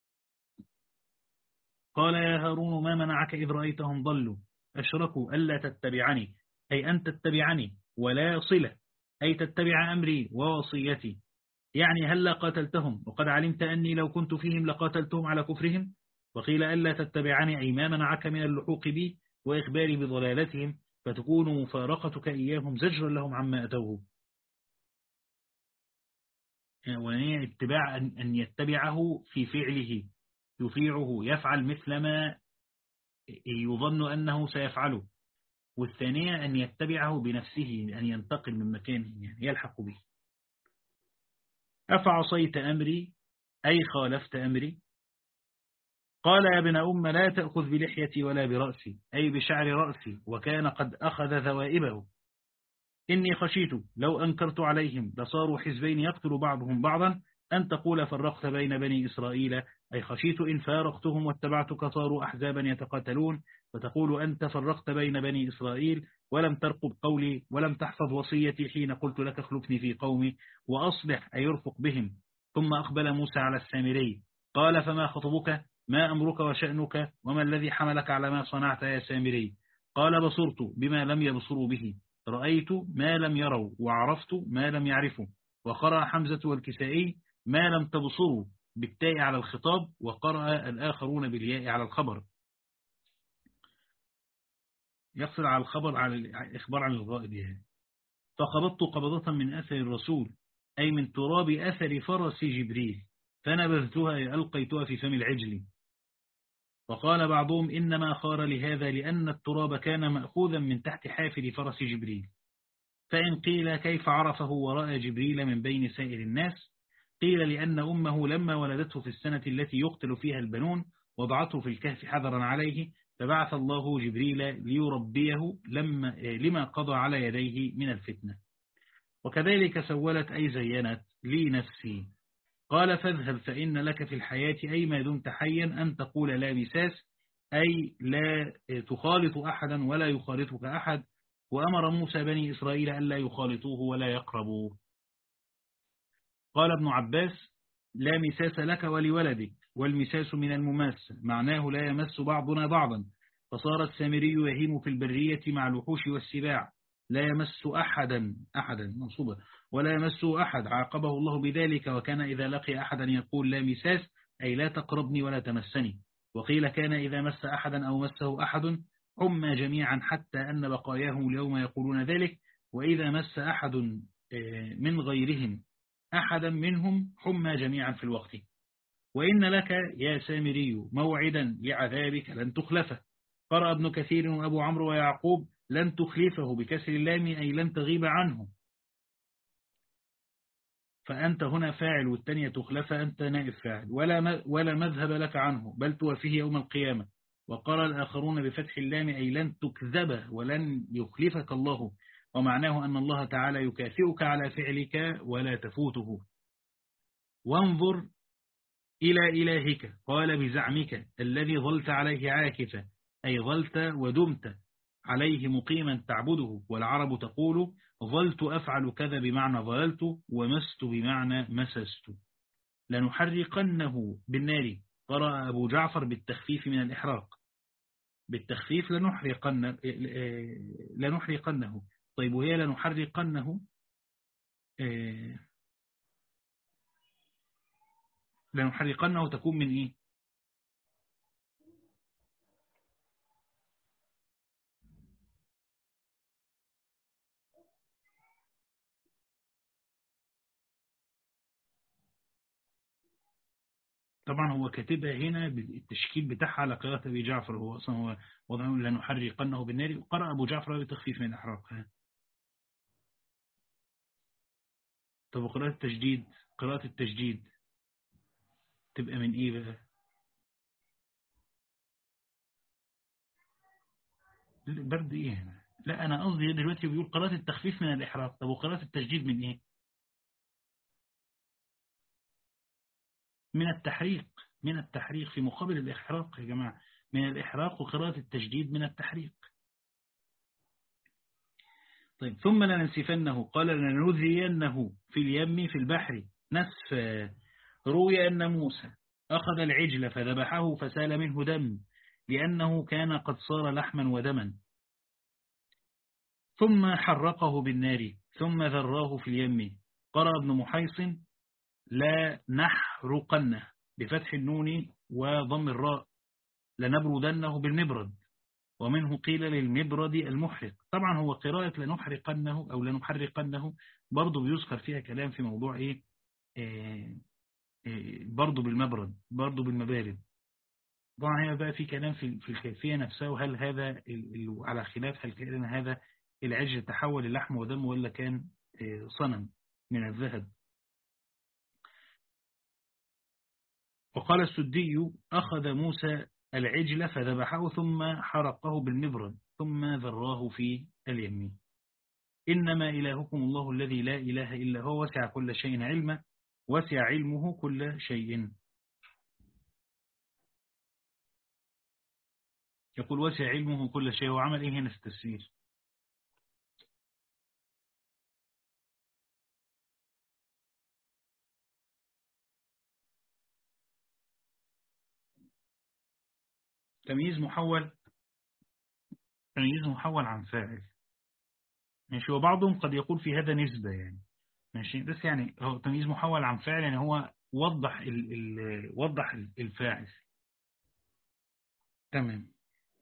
قال يا هارون ما منعك إذ رأيتهم ضلوا أشركوا ألا تتبعني، أي أن تتبعني ولا صلة، أي تتبع أمري ووصيتي، يعني هل قاتلتهم وقد علمت أني لو كنت فيهم لقاتلتهم على كفرهم. وقيل ألا تتبعني أي ما منعك من اللحوق بي وإخباري بضلالتهم، فتكون مفارقتك إياهم زجرا لهم عما أتوه. وهي اتباع أن يتبعه في فعله، يطيعه يفعل مثل ما يظن أنه سيفعله. والثانية أن يتبعه بنفسه، أن ينتقل من مكانه يعني يلحق به. أفعصيت أمري أي خالفت أمري. قال يا ابن أم لا تأخذ بلحيتي ولا برأسي، أي بشعر رأسي وكان قد أخذ ذوائبه. إني خشيت لو أنكرت عليهم لصاروا حزبين يقتل بعضهم بعضا، أن تقول فرقت بين بني إسرائيل، أي خشيت إن فارقتهم واتبعتك صاروا أحزابا يتقاتلون، فتقول أنت فرقت بين بني إسرائيل ولم ترقب قولي ولم تحفظ وصيتي حين قلت لك اخلفني في قومي وأصلح أي يرفق بهم. ثم أقبل موسى على السامري قال فما خطبك ما أمرك وشأنك وما الذي حملك على ما صنعت يا سامري. قال بصرت بما لم يبصروا به، رأيت ما لم يروا وعرفت ما لم يعرفوا. وقرأ حمزة والكسائي ما لم تبصروا بالتاء على الخطاب، وقرأ الآخرون بالياء على الخبر، يقصر على الخبر على الإخبار عن الغائب يعني. فقبضت قبضة من أثر الرسول أي من تراب أثر فرس جبريل، فنبذتها أي ألقيتها في فم العجل. وقال بعضهم إنما خار لهذا لأن التراب كان مأخوذا من تحت حافل فرس جبريل. فإن قيل كيف عرفه ورأى جبريل من بين سائر الناس، قيل لأن أمه لما ولدته في السنة التي يقتل فيها البنون وضعته في الكهف حذرا عليه، فبعث الله جبريل ليربيه لما لما قضى على يديه من الفتنة. وكذلك سولت أي زينت لي نفسي. قال فاذهب فإن لك في الحياة أي ما دمت حيا أن تقول لا مساس، أي لا تخالط أحدا ولا يخالطك أحد. وأمر موسى بني إسرائيل ألا يخالطوه ولا يقربوه. قال ابن عباس لا مساس لك ولولدك، والمساس من المماس معناه لا يمس بعضنا بعضا. فصار السامري يهيم في البرية مع الوحوش والسباع، لا يمس أحدا أحدا منصوبة ولا يمسه أحد، عاقبه الله بذلك. وكان إذا لقي أحدا يقول لا مساس أي لا تقربني ولا تمسني. وقيل كان إذا مس أحدا أو مسه أحد عم جميعا حتى أن بقاياهم اليوم يقولون ذلك. وإذا مس أحد من غيرهم أحدا منهم حمى جميعا في الوقت. وإن لك يا سامري موعدا لعذابك لن تخلفه. قرأ ابن كثير وأبو عمرو ويعقوب لن تخلفه بكسر اللام أي لن تغيب عنه، فأنت هنا فاعل والتانية تخلف أنت نائب فاعل. ولا ولا مذهب لك عنه بل توفيه يوم القيامة. وقال الآخرون بفتح اللام أي لن تكذبه ولن يخلفك الله، ومعناه أن الله تعالى يكافئك على فعلك ولا تفوته. وانظر إلى إلهك قال بزعمك الذي ظلت عليه عاكفة، أي ظلت ودمت عليه مقيما تعبده. والعرب تقول ظلت أفعل كذا بمعنى ظللت، ومست بمعنى مسست. لنحرقنه بالنار. قرأ أبو جعفر بالتخفيف من الإحراق، بالتخفيف لنحرقن لنحرقنه. طيب وهي لنحرقنه لنحرقنه تكون من إيه؟ طبعا هو كاتبها هنا بالتشكيل بتاعها على قراءة أبي جعفر، هو أصلا هو وضعه لنحرقنه بالنار، وقرأ أبو جعفر بتخفيف من الإحراق. طب وقراءة التجديد، قراءة التجديد تبقى من إيه بقى؟ برد إيه هنا؟ لا أنا قصدي دلوقتي بيقول قراءة التخفيف من الإحراق، طب وقراءة التجديد من إيه؟ من التحريق، من التحريق في مقابل الإحراق يا جماعة، من الإحراق، وقراءة التجديد من التحريق. طيب ثم لننسفنه، قال لننذينه في اليم في البحر نسفا. روي أن موسى أخذ العجل فذبحه فسال منه دم لأنه كان قد صار لحما ودما، ثم حرقه بالنار ثم ذراه في اليم. قرأ ابن محيص لا نحرقنه بفتح النون وضم الراء، لنبردنه بالمبرد، ومنه قيل للمبرد المحرق. طبعا هو قراءة لنحرقنه أو لنحرقنه برضو بيذكر فيها كلام في موضوع إيه، آه آه برضو بالمبرد، برضو بالمبارد. طبعا هنا بقى في كلام في في الكيفية نفسها، وهل هذا ال ال على خلاف هل كان هذا العجل تحول للحم ودم ولا كان آه صنم من الذهب. وقال السدي أخذ موسى العجل فذبحه ثم حرقه بالمبرد ثم ذراه في اليم. إنما إلهكم الله الذي لا إله إلا هو وسع كل شيء علما، وسع علمه كل شيء. يقول وسع علمه كل شيء، وعمل إيه هنا في التفسير؟ تمييز محول، تمييز محول عن فاعل. ماشي، وبعضهم قد يقول في هذا نسبة يعني، ماشي، بس يعني هو تمييز محول عن فاعل، يعني هو وضح ال ال وضح الفاعل. تمام.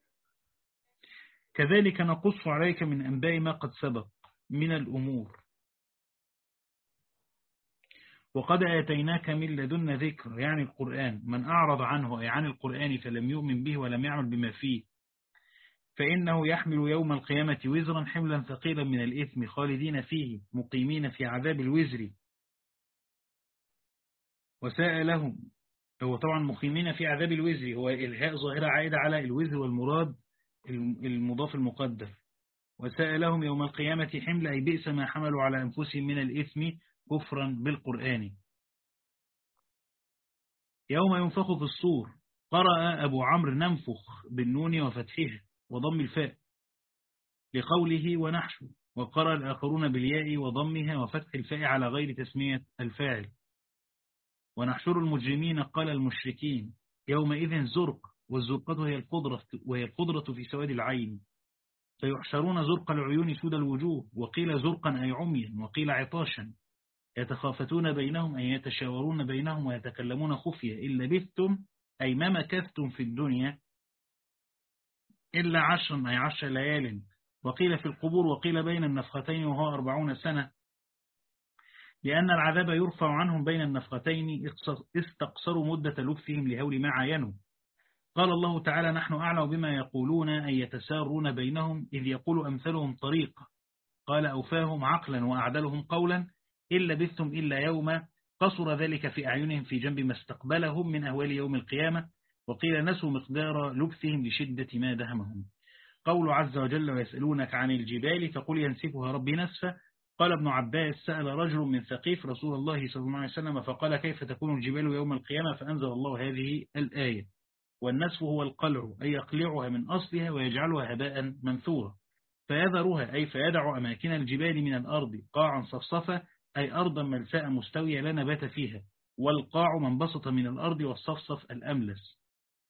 كذلك نقص عليك من أنباء ما قد سبق من الأمور، وقد آتيناك من لدن ذكر، يعني القرآن. من أعرض عنه أي عن القرآن فلم يؤمن به ولم يعمل بما فيه فإنه يحمل يوم القيامة وزرا حملا ثقيلا من الإثم خالدين فيه مقيمين في عذاب الوزر وساء لهم. هو طبعا مقيمين في عذاب الوزر، هو الهاء ظاهرة عائدة على الوزر والمراد المضاف المقدر. وساء لهم يوم القيامة حمل أي بئس ما حملوا على أنفسهم من الإثم كفرا بالقرآن. يوم ينفخ في الصور، قرأ أبو عمرو ننفخ بالنون وفتحها وضم الفاء لقوله ونحشو، وقرأ الآخرون بالياء وضمها وفتح الفاء على غير تسمية الفاعل. ونحشر المجرمين قال المشركين يومئذ زرق، والزرقة هي القدرة، وهي القدرة في سواد العين. فيحشرون زرق العيون سود الوجوه، وقيل زرقا أي عميا، وقيل عطاشا. يتخافتون بينهم أي يتشاورون بينهم ويتكلمون خفية. إن لبثتم أي ما مكثتم في الدنيا إلا عشرا أي عشر ليال. وقيل في القبور، وقيل بين النفختين وهو أربعون سنة، لأن العذاب يرفع عنهم بين النفختين استقصروا مدة لبثهم لهول ما عاينوا. قال الله تعالى نحن أعلم بما يقولون أن يتسارون بينهم إذ يقول أمثلهم طريقة، قال أوفاهم عقلا وأعدلهم قولا إن لبثتم إلا يوما. قصر ذلك في أعينهم في جنب ما استقبلهم من أهوال يوم القيامة. وقيل نسوا مقدار لبثهم لشدة ما دهمهم. قول عز وجل ويسألونك عن الجبال فقل ينسفها ربي نسفا. قال ابن عباس سأل رجل من ثقيف رسول الله صلى الله عليه وسلم فقال كيف تكون الجبال يوم القيامة، فأنزل الله هذه الآية. والنسف هو القلع أي يقلعها من أصلها ويجعلها هباء منثورا. فيذرها أي فيدع أماكن الجبال من الأرض قاعا صفصفا أي أرضا ملساء مستوية لا نبات فيها. والقاع منبسط من الأرض والصفصف الأملس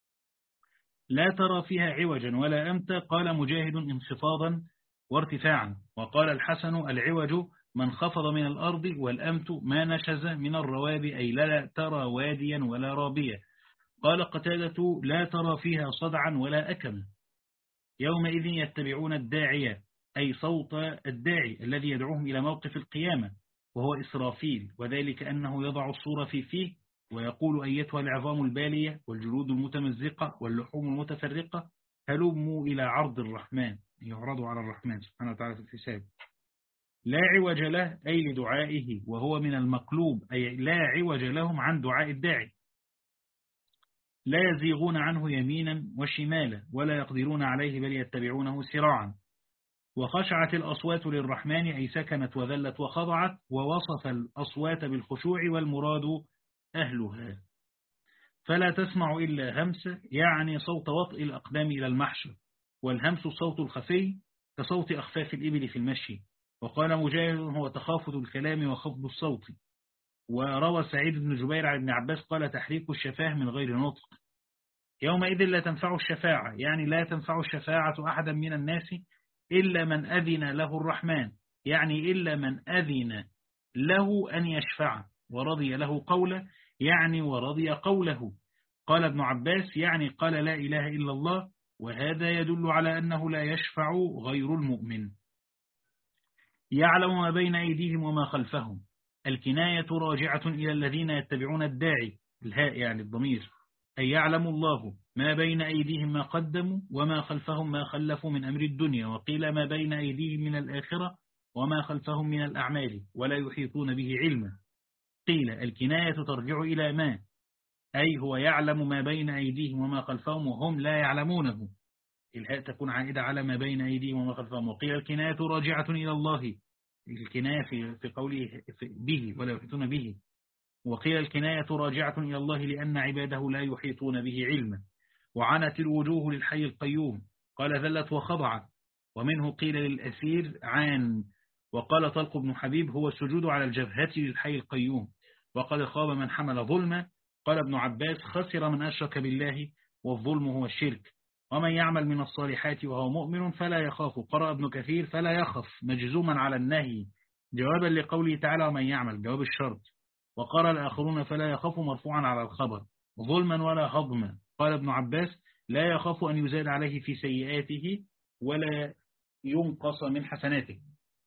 لا ترى فيها عوجا ولا أمتا. قال مجاهد انخفاضا وارتفاعا. وقال الحسن العوج من خفض من الأرض، والأمت ما نشز من الرواب أي لا ترى واديا ولا رابية. قال قتادة لا ترى فيها صدعا ولا أكما. يومئذ يتبعون الداعية أي صوت الداعي الذي يدعوهم إلى موقف القيامة، وهو إسرافيل، وذلك أنه يضع الصورة في فيه ويقول أيتها العظام البالية والجلود المتمزقة واللحوم المتفرقة هلموا إلى عرض الرحمن، يعرضوا على الرحمن سبحانه وتعالى في الحساب. لا عوج له أي لدعائه، وهو من المقلوب أي لا عوج لهم عن دعاء الداعي. لا يزيغون عنه يمينا وشمالا ولا يقدرون عليه بل يتبعونه سراعا. وخشعت الأصوات للرحمن أي سكنت وذلت وخضعت، ووصف الأصوات بالخشوع والمراد أهلها. فلا تسمع إلا همس يعني صوت وطئ الأقدام إلى المحشر، والهمس الصوت الخفي كصوت أخفاف الإبل في المشي. وقال مجاهد هو تخافت الكلام وخفض الصوت. وروى سعيد بن جبير عن ابن عباس قال تحريك الشفاه من غير نطق. يومئذ لا تنفع الشفاعة يعني لا تنفع الشفاعة أحدا من الناس إلا من أذن له الرحمن، يعني إلا من أذن له أن يشفع ورضي له قوله، يعني ورضي قوله. قال ابن عباس يعني قال لا إله إلا الله، وهذا يدل على أنه لا يشفع غير المؤمن. يعلم ما بين أيديهم وما خلفهم. الكناية راجعة إلى الذين يتبعون الداعي، الهاء يعني الضمير، أي يعلم الله ما بين أيديهم ما قدموا وما خلفهم ما خلفوا من أمر الدنيا. وقيل ما بين أيديهم من الآخرة وما خلفهم من الأعمال ولا يحيطون به علما. قيل الكناية ترجع إلى ما، أي هو يعلم ما بين أيديهم وما خلفهم وهم لا يعلمونه. الهاء تكون عائدة على ما بين أيديهم وما خلفهم. وقيل الكناية راجعة إلى الله، الكناية في في قوله به ولا يحيطون به. وقيل الكناية راجعة إلى الله لأن عباده لا يحيطون به علما. وعنت الوجوه للحي القيوم، قال ذلت وخضعت. ومنه قيل للأسير عان. وقال طلق بن حبيب هو السجود على الجبهة للحي القيوم. وقد خاب من حمل ظلما. قال ابن عباس خسر من أشرك بالله، والظلم هو الشرك. ومن يعمل من الصالحات وهو مؤمن فلا يخاف. قرأ ابن كثير فلا يخف مجزوما على النهي جوابا لقوله تعالى ومن يعمل جواب الشرط. وقال الآخرون فلا يخاف مرفوعا على الخبر ظلما ولا هضما. قال ابن عباس لا يخاف أن يزاد عليه في سيئاته ولا ينقص من حسناته.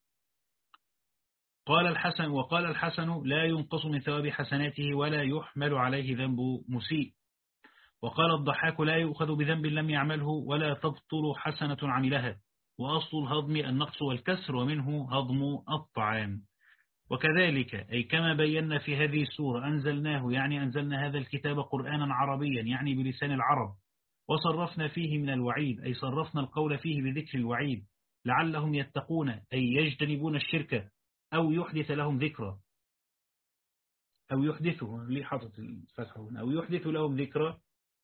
قال الحسن وقال الحسن لا ينقص من ثواب حسناته ولا يحمل عليه ذنب مسيء. وقال الضحاك لا يؤخذ بذنب لم يعمله ولا تبطل حسنة عملها. وأصل الهضم النقص والكسر ومنه هضم الطعام. وكذلك أي كما بينا في هذه السورة أنزلناه يعني أنزلنا هذا الكتاب قرآنا عربيا يعني بلسان العرب. وصرفنا فيه من الوعيد أي صرفنا القول فيه بذكر الوعيد لعلهم يتقون أي يجتنبون الشرك أو يحدث لهم ذكرى أو يحدثه لي حاطط الفتحة أو يحدث لهم ذكرى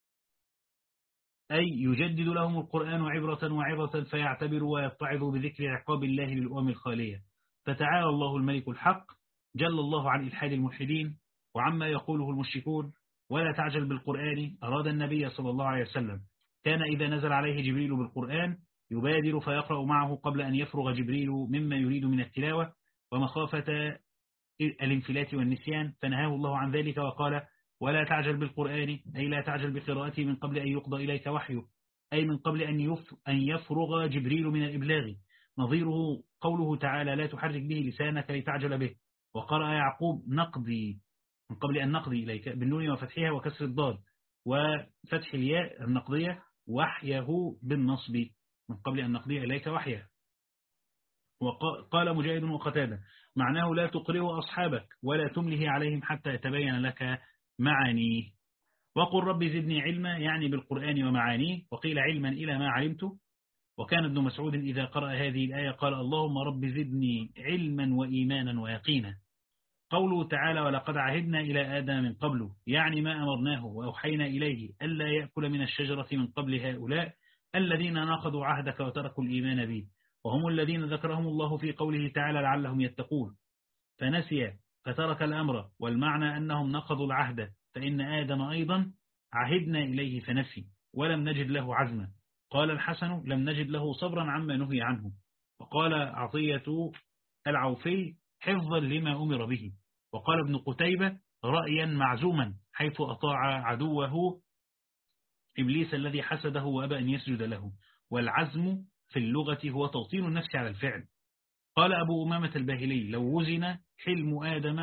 أي يجدد لهم القرآن عبرة وعظة فيعتبروا ويتعظوا بذكر عقاب الله للأمم الخالية. فتعالى الله الملك الحق جل الله عن إلحاد الملحدين وعما يقوله المشركون. ولا تعجل بالقرآن أراد النبي صلى الله عليه وسلم كان إذا نزل عليه جبريل بالقرآن يبادر فيقرأ معه قبل أن يفرغ جبريل مما يريد من التلاوة ومخافة الانفلات والنسيان فنهاه الله عن ذلك وقال ولا تعجل بالقرآن أي لا تعجل بقراءته من قبل أن يقضى إليك وحيه أي من قبل أن يفرغ جبريل من الإبلاغ. نظيره قوله تعالى لا تحرك به لسانك لتعجل به. وقرأ يعقوب نقضي من قبل أن نقضي إليك بالنون وفتحها وكسر الضاد وفتح الياء النقضية وحيه بالنصب من قبل أن نقضي إليك وحيه. وقال مجاهد وقتادة معناه لا تقرئ أصحابك ولا تمله عليهم حتى يتبين لك معانيه. وقل رب زدني علما يعني بالقرآن ومعانيه. وقيل علما إلى ما علمته. وكان ابن مسعود إذا قرأ هذه الآية قال اللهم رب زدني علما وإيمانا ويقينا. قوله تعالى ولقد عهدنا إلى آدم من قبله يعني ما أمرناه وأوحينا إليه ألا يأكل من الشجرة من قبل هؤلاء الذين ناقضوا عهدك وتركوا الإيمان به وهم الذين ذكرهم الله في قوله تعالى لعلهم يتقون فنسي فترك الأمر. والمعنى أنهم نقضوا العهد فإن آدم أيضا عهدنا إليه فنسي ولم نجد له عزما. قال الحسن لم نجد له صبرا عما نهي عنه. وقال عطية العوفي حفظا لما أمر به. وقال ابن قتيبة رأيا معزوما حيث أطاع عدوه إبليس الذي حسده وأبى أن يسجد له. والعزم في اللغة هو توطين النفس على الفعل. قال أبو أمامة الباهلي لو وزن حلم آدم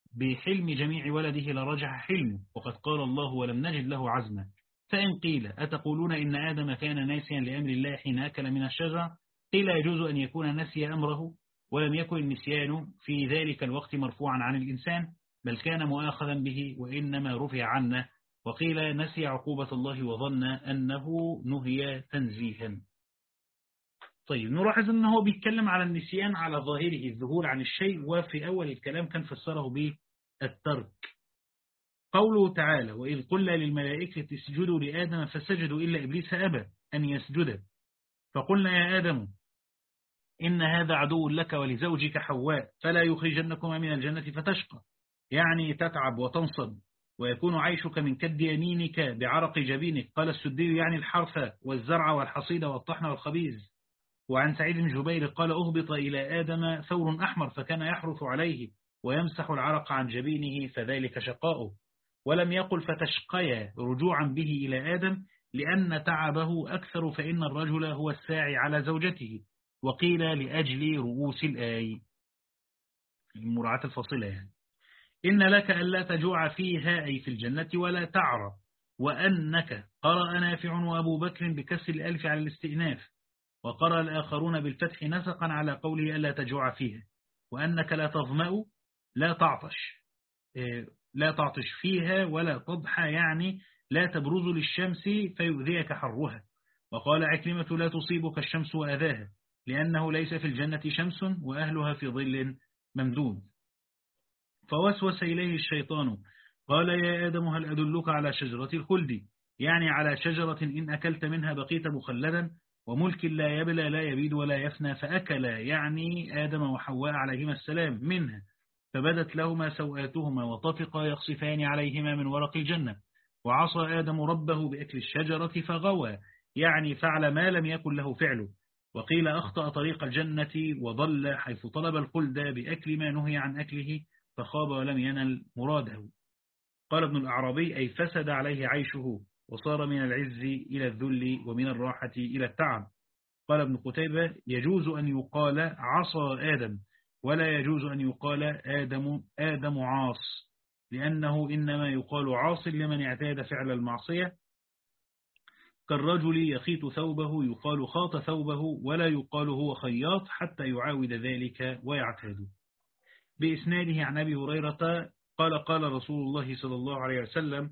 بحلم جميع ولده لرجح حلمه، وقد قال الله ولم نجد له عزما. فإن قيل أتقولون إن آدم كان ناسيا لأمر الله حين أكل من الشجرة؟ قيل يجوز أن يكون نسي أمره، ولم يكن النسيان في ذلك الوقت مرفوعا عن الإنسان، بل كان مؤاخذا به وإنما رفع عنه. وقيل نسي عقوبة الله وظن أنه نهي تنزيها. طيب نلاحظ أنه بيتكلم على النسيان على ظاهره الذهول عن الشيء، وفي أول الكلام كان فسره بالترك. قوله تعالى وإذ قلنا للملائكة اسجدوا لآدم فسجدوا إلا إبليس أبى أن يسجد، فقلنا يا آدم إن هذا عدو لك ولزوجك حواء فلا يخرجنكما من الجنة فتشقى، يعني تتعب وتنصب ويكون عيشك من كد يمينك بعرق جبينك. قال السدي يعني الحرث والزرع والحصيد والطحن والخبيز. وعن سعيد بن جبير قال أهبط إلى آدم ثور أحمر فكان يحرث عليه ويمسح العرق عن جبينه فذلك شقاؤه. ولم يقل فتشقيا رجوعا به إلى آدم لأن تعبه أكثر، فإن الرجل هو الساعي على زوجته. وقيل لأجل رؤوس الآي المراعاة الفاصلة، يعني إن لك ألا تجوع فيها أي في الجنة ولا تعرى، وأنك قرأ نافع وأبو بكر بكسر الألف على الاستئناف، وقرأ الآخرون بالفتح نسقا على قوله ألا تجوع فيها، وأنك لا تظمأ لا تعطش لا تعطش فيها ولا تضحى، يعني لا تبرز للشمس فيؤذيك حرها. وقال عكرمة لا تصيبك الشمس وأذاها، لأنه ليس في الجنة شمس وأهلها في ظل ممدود. فوسوس إليه الشيطان قال يا آدم هل أدلك على شجرة الخلد، يعني على شجرة إن أكلت منها بقيت مخلدا وملك لا يبلى لا يبيد ولا يفنى. فأكلا يعني آدم وحواء عليهما السلام منها، فبدت لهما سوآتهما وطفقا يخصفان عليهما من ورق الجنة. وعصى آدم ربه بأكل الشجرة فغوى، يعني فعل ما لم يكن له فعله. وقيل أخطأ طريق الجنة وضل حيث طلب الخلد بأكل ما نهي عن أكله فخاب ولم ينل مراده. قال ابن الأعرابي أي فسد عليه عيشه وصار من العز إلى الذل ومن الراحة إلى التعب. قال ابن قتيبة يجوز أن يقال عصى آدم ولا يجوز أن يقال آدم آدم عاص، لأنه إنما يقال عاص لمن اعتاد فعل المعصية، كالرجل يخيط ثوبه يقال خاط ثوبه ولا يقال هو خياط حتى يعاود ذلك ويعتاد. بإسناده عن أبي هريرة قال قال رسول الله صلى الله عليه وسلم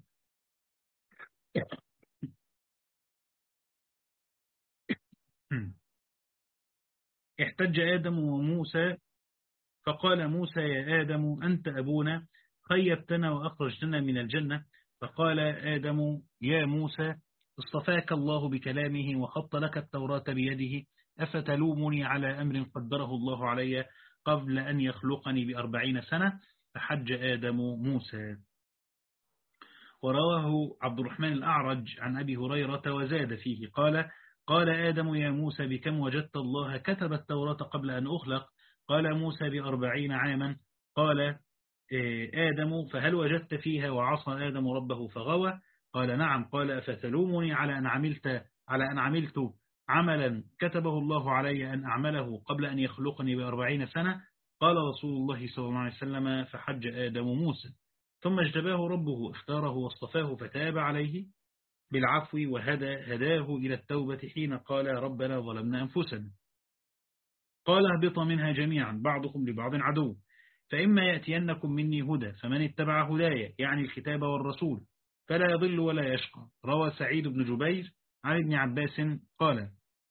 احتج آدم وموسى فقال موسى يا آدم أنت أبونا خيبتنا وأخرجتنا من الجنة. فقال آدم يا موسى اصطفاك الله بكلامه وخط لك التوراة بيده، أفتلومني على أمر قدره الله علي قبل أن يخلقني بأربعين سنة؟ فحج آدم موسى. ورواه عبد الرحمن الأعرج عن أبي هريرة وزاد فيه قال قال آدم يا موسى بكم وجدت الله كتب التوراة قبل أن أخلق؟ قال موسى بأربعين عاما. قال آدم فهل وجدت فيها وعصى آدم ربه فغوى؟ قال نعم. قال أفتلومني على أن عملت على أن عملت عملا كتبه الله علي أن أعمله قبل أن يخلقني بأربعين سنة؟ قال رسول الله صلى الله عليه وسلم فحج آدم موسى. ثم اجتباه ربه اختاره واصطفاه فتاب عليه بالعفو وهدى هداه إلى التوبة حين قال ربنا ظلمنا أنفسنا. قال اهبط منها جميعا بعضكم لبعض عدو، فإما يأتينكم مني هدى فمن اتبع هدايا يعني الكتاب والرسول فلا يضل ولا يشقى. روى سعيد بن جبير عن ابن عباس قال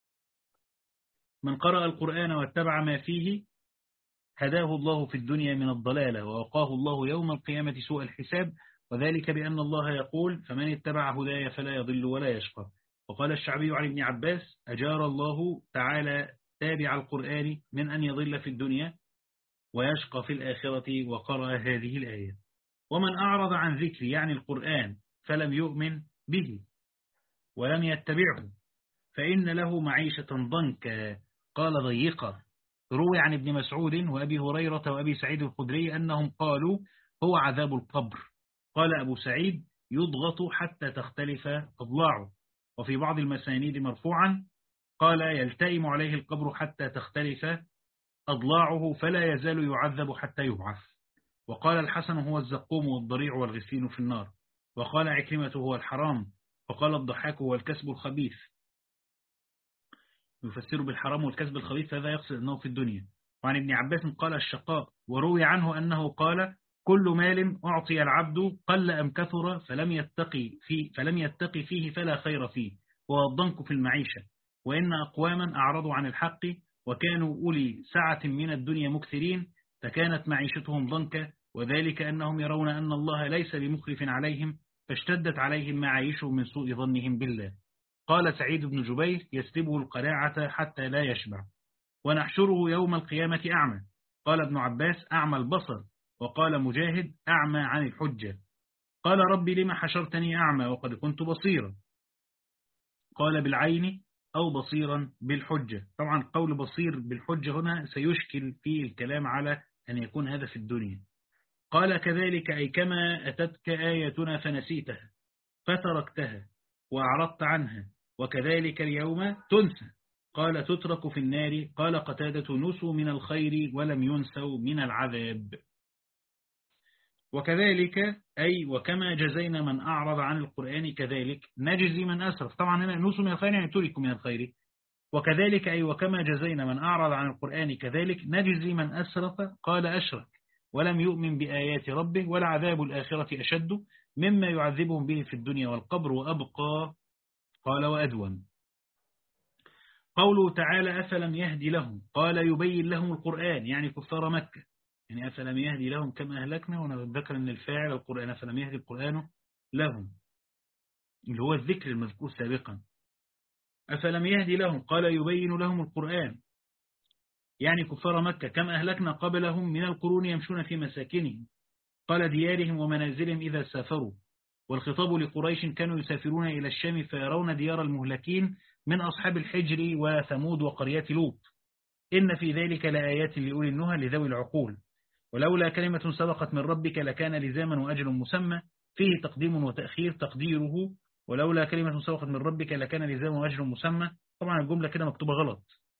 من قرأ القرآن واتبع ما فيه هداه الله في الدنيا من الضلالة ووقاه الله يوم القيامة سوء الحساب، وذلك بأن الله يقول فمن اتبع هدايا فلا يضل ولا يشقى. وقال الشعبي عن ابن عباس أجار الله تعالى تابع القرآن من أن يضل في الدنيا ويشقى في الآخرة، وقرأ هذه الآية ومن أعرض عن ذكر يعني القرآن فلم يؤمن به ولم يتبعه فإن له معيشة ضنكا. قال ضيقا. روي عن ابن مسعود وأبي هريرة وأبي سعيد الخدري أنهم قالوا هو عذاب القبر. قال أبو سعيد يضغط حتى تختلف أضلاعه. وفي بعض المسانيد مرفوعا قال يلتئم عليه القبر حتى تختلف أضلاعه فلا يزال يعذب حتى يبعث. وقال الحسن هو الزقوم والضريع والغسلين في النار. وقال عكرمة هو الحرام. وقال الضحاك هو الكسب الخبيث. يفسر بالحرام والكسب الخبيث هذا يقصد أنه في الدنيا. وعن ابن عباس قال الشقاء. وروي عنه أنه قال كل مال أعطي العبد قل أم كثر فلم يتقي فيه, فلم يتقي فيه فلا خير فيه، وهو الضنك في المعيشة. وإن أقواما أعرضوا عن الحق وكانوا أولي سعة من الدنيا مكثرين فكانت معيشتهم ضنكا، وذلك أنهم يرون أن الله ليس بمخلف عليهم فاشتدت عليهم معايشهم من سوء ظنهم بالله. قال سعيد بن جبير يسلبه القناعة حتى لا يشبع. ونحشره يوم القيامة أعمى. قال ابن عباس أعمى البصر. وقال مجاهد أعمى عن الحجة. قال ربي لما حشرتني أعمى وقد كنت بصيرا؟ قال بالعين أو بصيرا بالحجة. طبعا قول بصير بالحجة هنا سيشكل في الكلام على أن يكون هذا في الدنيا. قال كذلك أي كما أتتك آياتنا فنسيتها فتركتها وأعرضت عنها وكذلك اليوم تنسى. قال تترك في النار. قال قتادة نسوا من الخير ولم ينسوا من العذاب. وكذلك أي وكما جزينا من أعرض عن القرآن كذلك نجزي من أسرف. طبعا هنا نسوا من الخير يعني تركوا من الخير. وكذلك أي وكما جزينا من أعرض عن القرآن كذلك نجزي من أسرف. قال أشرك ولم يؤمن بآيات ربه ولعذاب الآخرة أشد مما يعذبهم به في الدنيا والقبر وأبقى. قال وأدوم. قوله تعالى أفلم يهدي لهم. قال يبين لهم القرآن يعني كفار مكة. يعني أفلم يهدي لهم كما أهلكنا. وأنا بذكر أن الفاعل القرآن أفلم يهدي القرآن لهم اللي هو الذكر المذكور سابقا. أفلم يهدي لهم قال يبين لهم القرآن يعني كفار مكة كما أهلكنا قبلهم من القرون يمشون في مساكنهم. قال ديارهم ومنازلهم إذا سافروا. والخطاب لقريش كانوا يسافرون إلى الشام فيرون ديار المهلكين من أصحاب الحجر وثمود وقريات لوط. إن في ذلك لآيات لأولي النهى لذوي العقول. ولولا كلمة سبقت من ربك لكان لزاما وأجل مسمى فيه تقديم وتأخير تقديره ولولا كلمة سبقت من ربك لكان لزاما وأجل مسمى. طبعا الجملة كده مكتوبة غلط.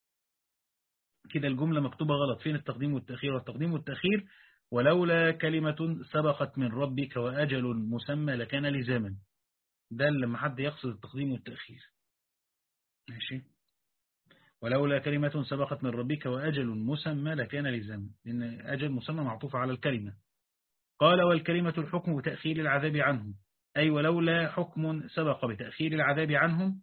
كده الجملة مكتوبة غلط. فين التقديم والتأخير؟ والتقديم والتأخير ولولا كلمة سبقت من ربك وأجل مسمى لكان لزاما. ده لما حد يقصد التقديم والتأخير. ماشي. ولولا كلمة سبقت من ربك وأجل مسمى لكان لزاما لأن أجل مسمى معطوف على الكلمة. قال والكلمة الحكم بتأخير العذاب عنهم أي ولولا حكم سبق بتأخير العذاب عنهم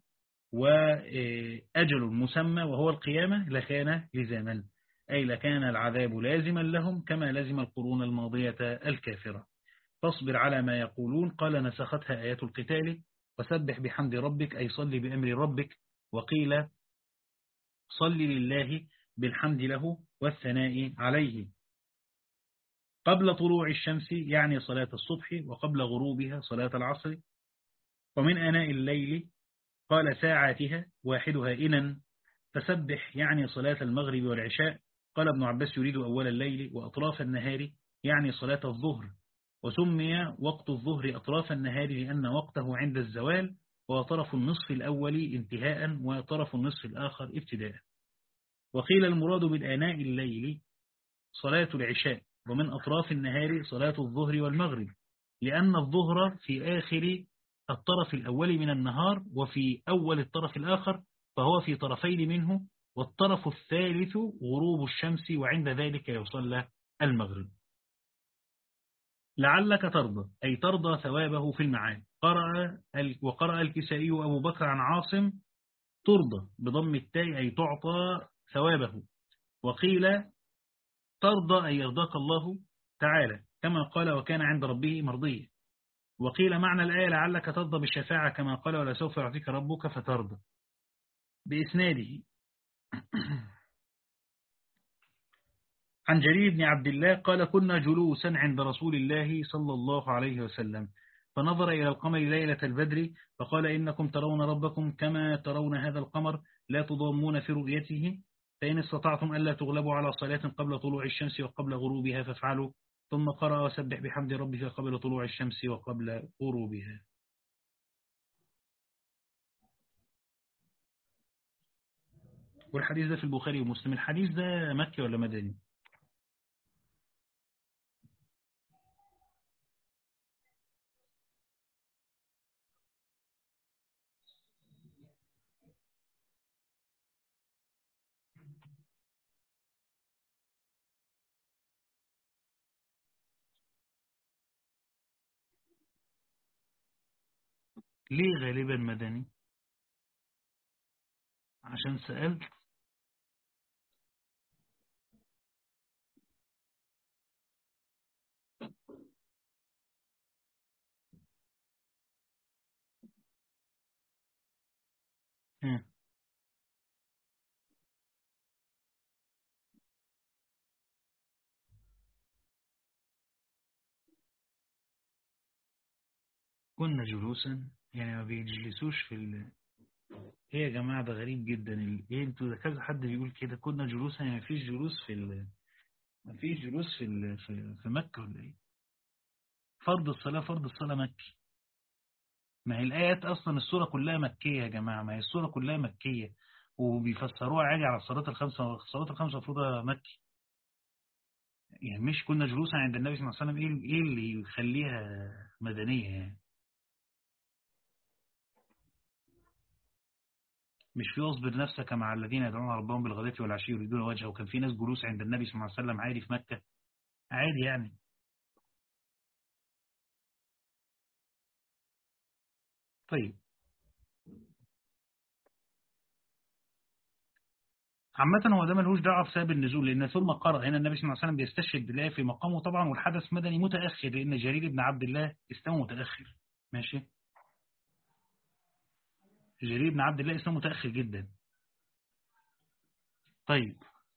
وأجل مسمى وهو القيامة لكان لزاما أي لكان العذاب لازما لهم كما لزم القرون الماضية الكافرة. فاصبر على ما يقولون. قال نسختها آيات القتال. وسبح بحمد ربك أي صلي بأمر ربك. وقيل صل لله بالحمد له والثناء عليه. قبل طلوع الشمس يعني صلاة الصبح وقبل غروبها صلاة العصر. ومن آناء الليل قال ساعاتها واحدها إنن. فسبح يعني صلاة المغرب والعشاء. قال ابن عباس يريد أول الليل وأطراف النهار يعني صلاة الظهر. وسمي وقت الظهر أطراف النهار لأن وقته عند الزوال وطرف النصف الأول انتهاء وطرف النصف الآخر ابتداء. وقيل المراد بالآناء الليل صلاة العشاء ومن أطراف النهار صلاة الظهر والمغرب لأن الظهر في آخر الطرف الأول من النهار وفي أول الطرف الآخر فهو في طرفين منه والطرف الثالث غروب الشمس وعند ذلك يصلى المغرب. لعلك ترضى أي ترضى ثوابه في المعاد. قرأ وقرأ الكسائي أبو بكر عن عاصم ترضى بضم التاء أي تعطى ثوابه. وقيل ترضى أي يرضاك الله تعالى كما قال وكان عند ربه مرضية. وقيل معنى الآية لعلك ترضى بالشفاعة كما قال ولا سوف يعطيك ربك فترضى. بإسناده عن جرير بن عبد الله قال كنا جلوسا عند رسول الله صلى الله عليه وسلم فنظر إلى القمر ليلة البدر فقال إنكم ترون ربكم كما ترون هذا القمر لا تضامون في رؤيته فإن استطعتم ألا تغلبوا على صلاة قبل طلوع الشمس وقبل غروبها فافعلوا. ثم قرأ وسبح بحمد ربك قبل طلوع الشمس وقبل غروبها. والحديث ده في البخاري ومسلم. الحديث ده مكي ولا مدني؟ ليه غالبا مدني؟ عشان سألت. ها. كنا جلوسا، يعني ما بيجلسوش في ال... ايه يا جماعة، ده غريب جدا. ال... ايه انتوا، ده كذا حد بيقول كده، كنا جلوسا يعني ما فيش جلوس في ال... ما فيش جلوس في ال... في... في مكة ولا ايه؟ فرض الصلاة، فرض الصلاة مكي. ما هي الآيات أصلا السورة كلها مكية يا جماعة، ما هي السورة كلها مكية، وبيفسروها عادي على الصلاة الخمسة. الصلاة الخمسة المفروض مكي. يعني مش كنا جلوسا عند النبي صلى الله عليه وسلم، ايه ايه اللي يخليها مدنية يعني؟ مش في اصبر نفسك مع الذين يدعون ربهم بالغداة والعشي يريدون وجهه، وكان في ناس جلوس عند النبي صلى الله عليه وسلم عادي في مكة، عادي يعني. طيب، عامة هو ده ملوش دعوة بسبب النزول، لأن ثم قرأ هنا النبي صلى الله عليه وسلم بيستشهد بالله في مقامه طبعا، والحدث مدني متأخر لأن جرير بن عبد الله اسلامه متأخر. ماشي. جرير بن عبد الله اسلامه متأخر جدا. طيب،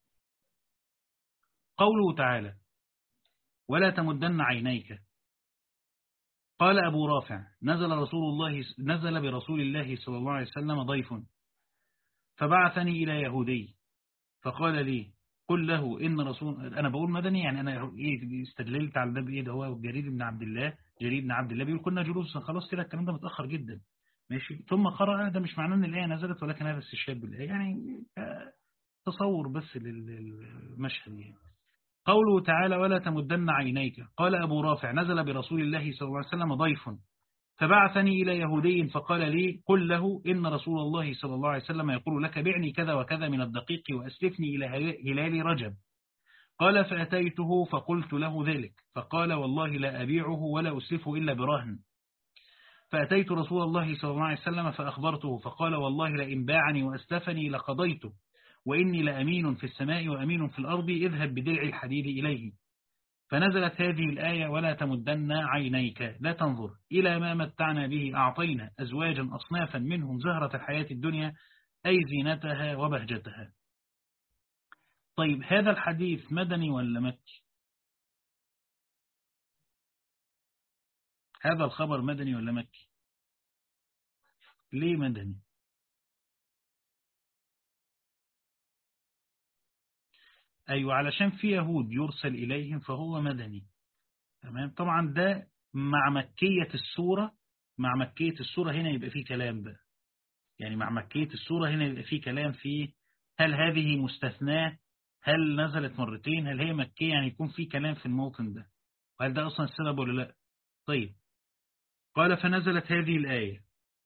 قوله تعالى ولا تمدن عينيك. قال أبو رافع نزل رسول الله نزل برسول الله صلى الله عليه وسلم ضيف فبعثني إلى يهودي فقال لي قل له إن رسول، أنا بقول مدني يعني، أنا إيه استدللت على ده بإيه؟ ده هو جرير بن عبد الله، جرير بن عبد الله بيقول كنا جلوسا، خلاص كده الكلام ده متأخر جدا. ماشي. ثم قرأ، ده مش معناه إن الآية نزلت، ولكن هذا استشهاد بالآية يعني، آه، تصور بس للمشهد يعني. قوله تعالى ولا تمدن عينيك. قال أبو رافع نزل برسول الله صلى الله عليه وسلم ضيف فبعثني إلى يهودي فقال لي قل له إن رسول الله صلى الله عليه وسلم يقول لك بعني كذا وكذا من الدقيق وأسلفني إلى هلال رجب. قال فأتيته فقلت له ذلك فقال والله لا أبيعه ولا أسلفه إلا برهن. فأتيت رسول الله صلى الله عليه وسلم فأخبرته فقال والله لئن باعني وأسلفني لقضيته، وإني لأمين في السماء وأمين في الأرض، اذهب بدرع الحديد إليه. فنزلت هذه الآية ولا تمدن عينيك، لا تنظر إلى ما متعنا به، أعطينا أزواجا أصنافا منهم زهرة الحياة الدنيا أي زينتها وبهجتها. طيب، هذا الحديث مدني ولا مكي؟ هذا الخبر مدني ولا مكي؟ ليه مدني؟ أيوة، علشان في يهود يرسل إليهم فهو مدني. تمام. طبعا ده مع مكية السورة، مع مكية السورة هنا يبقى فيه كلام بقى، يعني مع مكية السورة هنا يبقى فيه كلام فيه هل هذه مستثناة، هل نزلت مرتين، هل هي مكية، يعني يكون فيه كلام في الموطن ده، وهل ده أصلا السبب ولا لا. طيب، قال فنزلت هذه الآية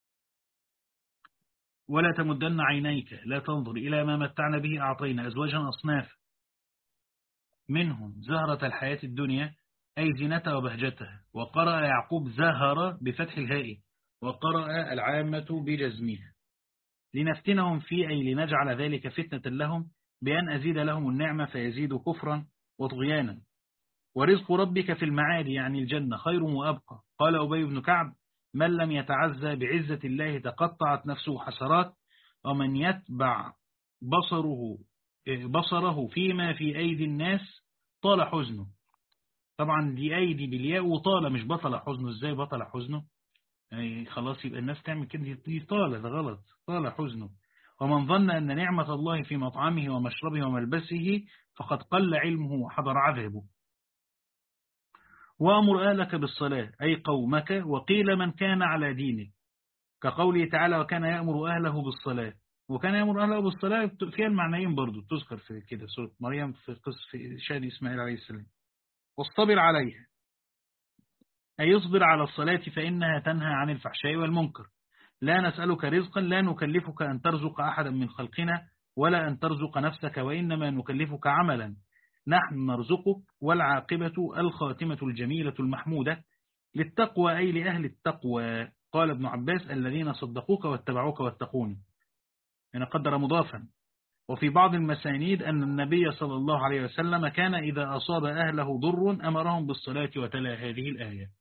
ولا تمدن عينيك لا تنظر إلى ما متعنا به أعطينا أزواجا أصناف منهم زهرة الحياة الدنيا أي زينتها وبهجتها. وقرأ يعقوب زهر بفتح الهاء، وقرأ العامة بجزمها. لنفتنهم فيه أي لنجعل ذلك فتنة لهم بأن أزيد لهم النعمة فيزيد كفرا وطغيانا. ورزق ربك في المعاد يعني الجنة خير وأبقى. قال أبي بن كعب من لم يتعزى بعزة الله تقطعت نفسه حسرات، ومن يتبع بصره بصره فيما في أيدي الناس طال حزنه. طبعا دي أيدي بالياء وطال، مش بطل حزنه. إزاي بطل حزنه؟ يعني خلاص يبقى الناس تعمل كده، دي طال، ده غلط، طال حزنه. ومن ظن أن نعمة الله في مطعمه ومشربه وملبسه فقد قل علمه وحضر عذابه. وأمر أهلك بالصلاة أي قومك، وقيل من كان على دينه، كقوله تعالى وكان يأمر أهله بالصلاة. وكان يأمر أهله بالصلاة فيها المعنيين برضو تذكر في كده سورة مريم في قصة في شأن إسماعيل عليه السلام. واصطبر عليها أي يصبر على الصلاة فإنها تنهى عن الفحشاء والمنكر. لا نسألك رزقا لا نكلفك أن ترزق أحدا من خلقنا ولا أن ترزق نفسك، وإنما نكلفك عملا نحن نرزقك، والعاقبة الخاتمة الجميلة المحمودة للتقوى أي لأهل التقوى. قال ابن عباس الذين صدقوك واتبعوك واتقوني، يعني قدر مضافا. وفي بعض المسانيد أن النبي صلى الله عليه وسلم كان إذا أصاب أهله ضر أمرهم بالصلاة وتلا هذه الآية.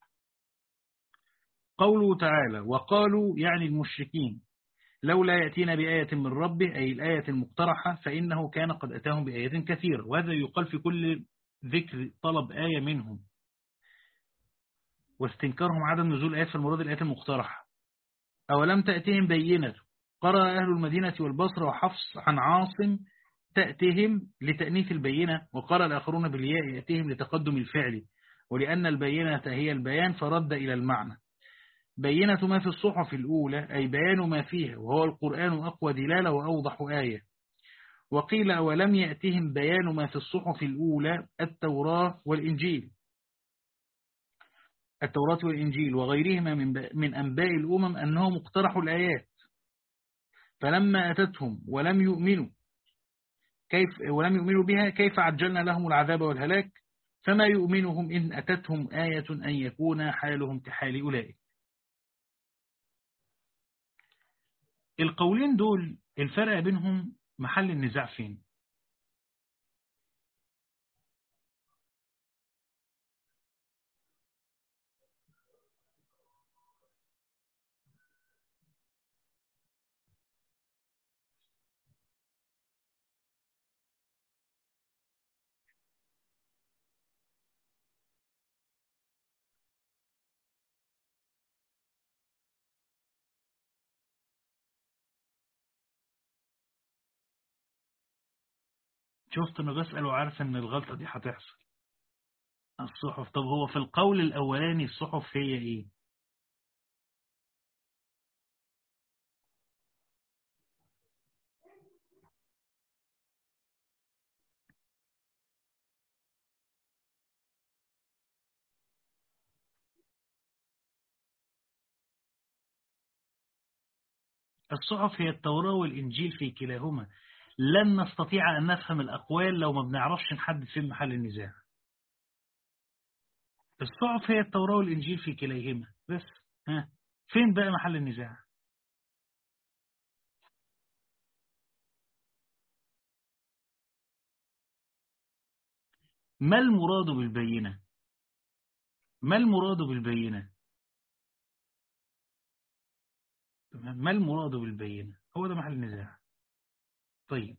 قوله تعالى وقالوا يعني المشركين لولا يأتينا بآية من ربه، أي الآية المقترحة، فإنه كان قد أتاهم بآيات كثيرة، وهذا يقال في كل ذكر طلب آية منهم واستنكارهم عدم نزول آيات في المراد الآيات المقترحة. أولم تأتهم بينة، قرأ أهل المدينة والبصر وحفص عن عاصم تأتهم لتأنيث البينة، وقرأ الآخرون بالياء يأتهم لتقدم الفعل، ولأن البينة هي البيان فرد إلى المعنى. بينة ما في الصحف الأولى أي بيان ما فيها، وهو القرآن أقوى دلالة وأوضح آية. وقيل أولم يأتهم بيان ما في الصحف الأولى التوراة والإنجيل التوراة والإنجيل وغيرهما من, من أنباء الأمم أنهم اقترحوا الآيات، فلما أتتهم ولم يؤمنوا كيف ولم يؤمنوا بها كيف عجلنا لهم العذاب والهلاك، فما يؤمنهم إن أتتهم آية أن يكون حالهم كحال أولئك. القولين دول الفرق بينهم محل النزاع فين؟ شفت أنا بسأل وعارف أن الغلطة دي هتحصل. الصحف، طب هو في القول الأولاني الصحف هي إيه؟ الصحف هي التوراة والإنجيل في كلاهما. لن نستطيع أن نفهم الأقوال لو ما بنعرفش نحدد فين محل النزاع. الصحف هي التوراة والإنجيل في كليهما بس. ها، فين بقى محل النزاع؟ ما المراد بالبينة؟ ما المراد بالبينة؟ تمام، ما المراد بالبينة؟ هو ده محل النزاع. طيب،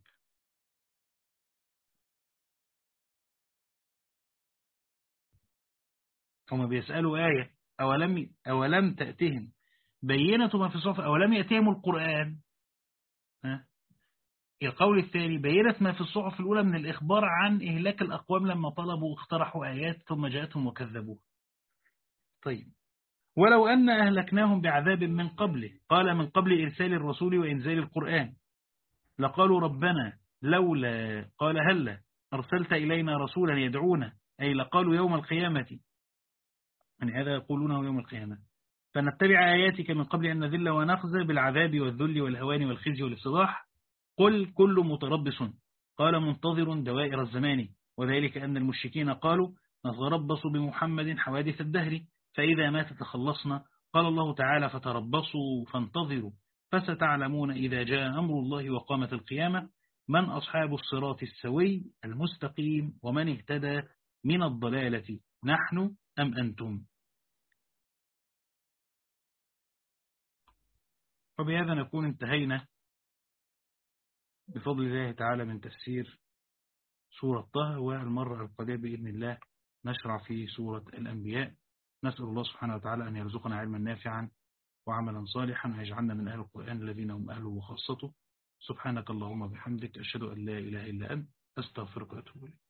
هما بيسألوا آية أولم أولم تأتهم بينة ما في الصحف، أولم يأتهم القرآن. ها؟ القول الثاني بينة ما في الصحف الأولى من الإخبار عن إهلاك الأقوام لما طلبوا واقترحوا آيات ثم جاءتهم وكذبوها. طيب، ولو أن أهلكناهم بعذاب من قبله، قال من قبل إرسال الرسول وإنزال القرآن، لقالوا ربنا لولا، قال هلا أرسلت إلينا رسولا يدعونا، أي لقالوا يوم القيامة، يعني هذا يقولونه يوم القيامة، فنتبع آياتك من قبل أن نذل ونخزى بالعذاب والذل والهوان والخزي والافتضاح. قل كل متربص، قال منتظر دوائر الزمان، وذلك أن المشركين قالوا نتربص بمحمد حوادث الدهر، فإذا مات تخلصنا. قال الله تعالى فتربصوا فانتظروا فستعلمون إذا جاء أمر الله وقامت القيامة من أصحاب الصراط السوي المستقيم ومن اهتدى من الضلالة نحن أم أنتم. وبهذا نكون انتهينا بفضل الله تعالى من تفسير سورة طه، والمرة القادمة بإذن الله نشرع في سورة الأنبياء. نسأل الله سبحانه وتعالى أن يرزقنا علما نافعا وعملا صالحا، ويجعلنا من أهل القرآن الذين هم أهله وخاصته. سبحانك اللهم وبحمدك، أشهد أن لا إله إلا أنت، أستغفرك وأتوب إليك.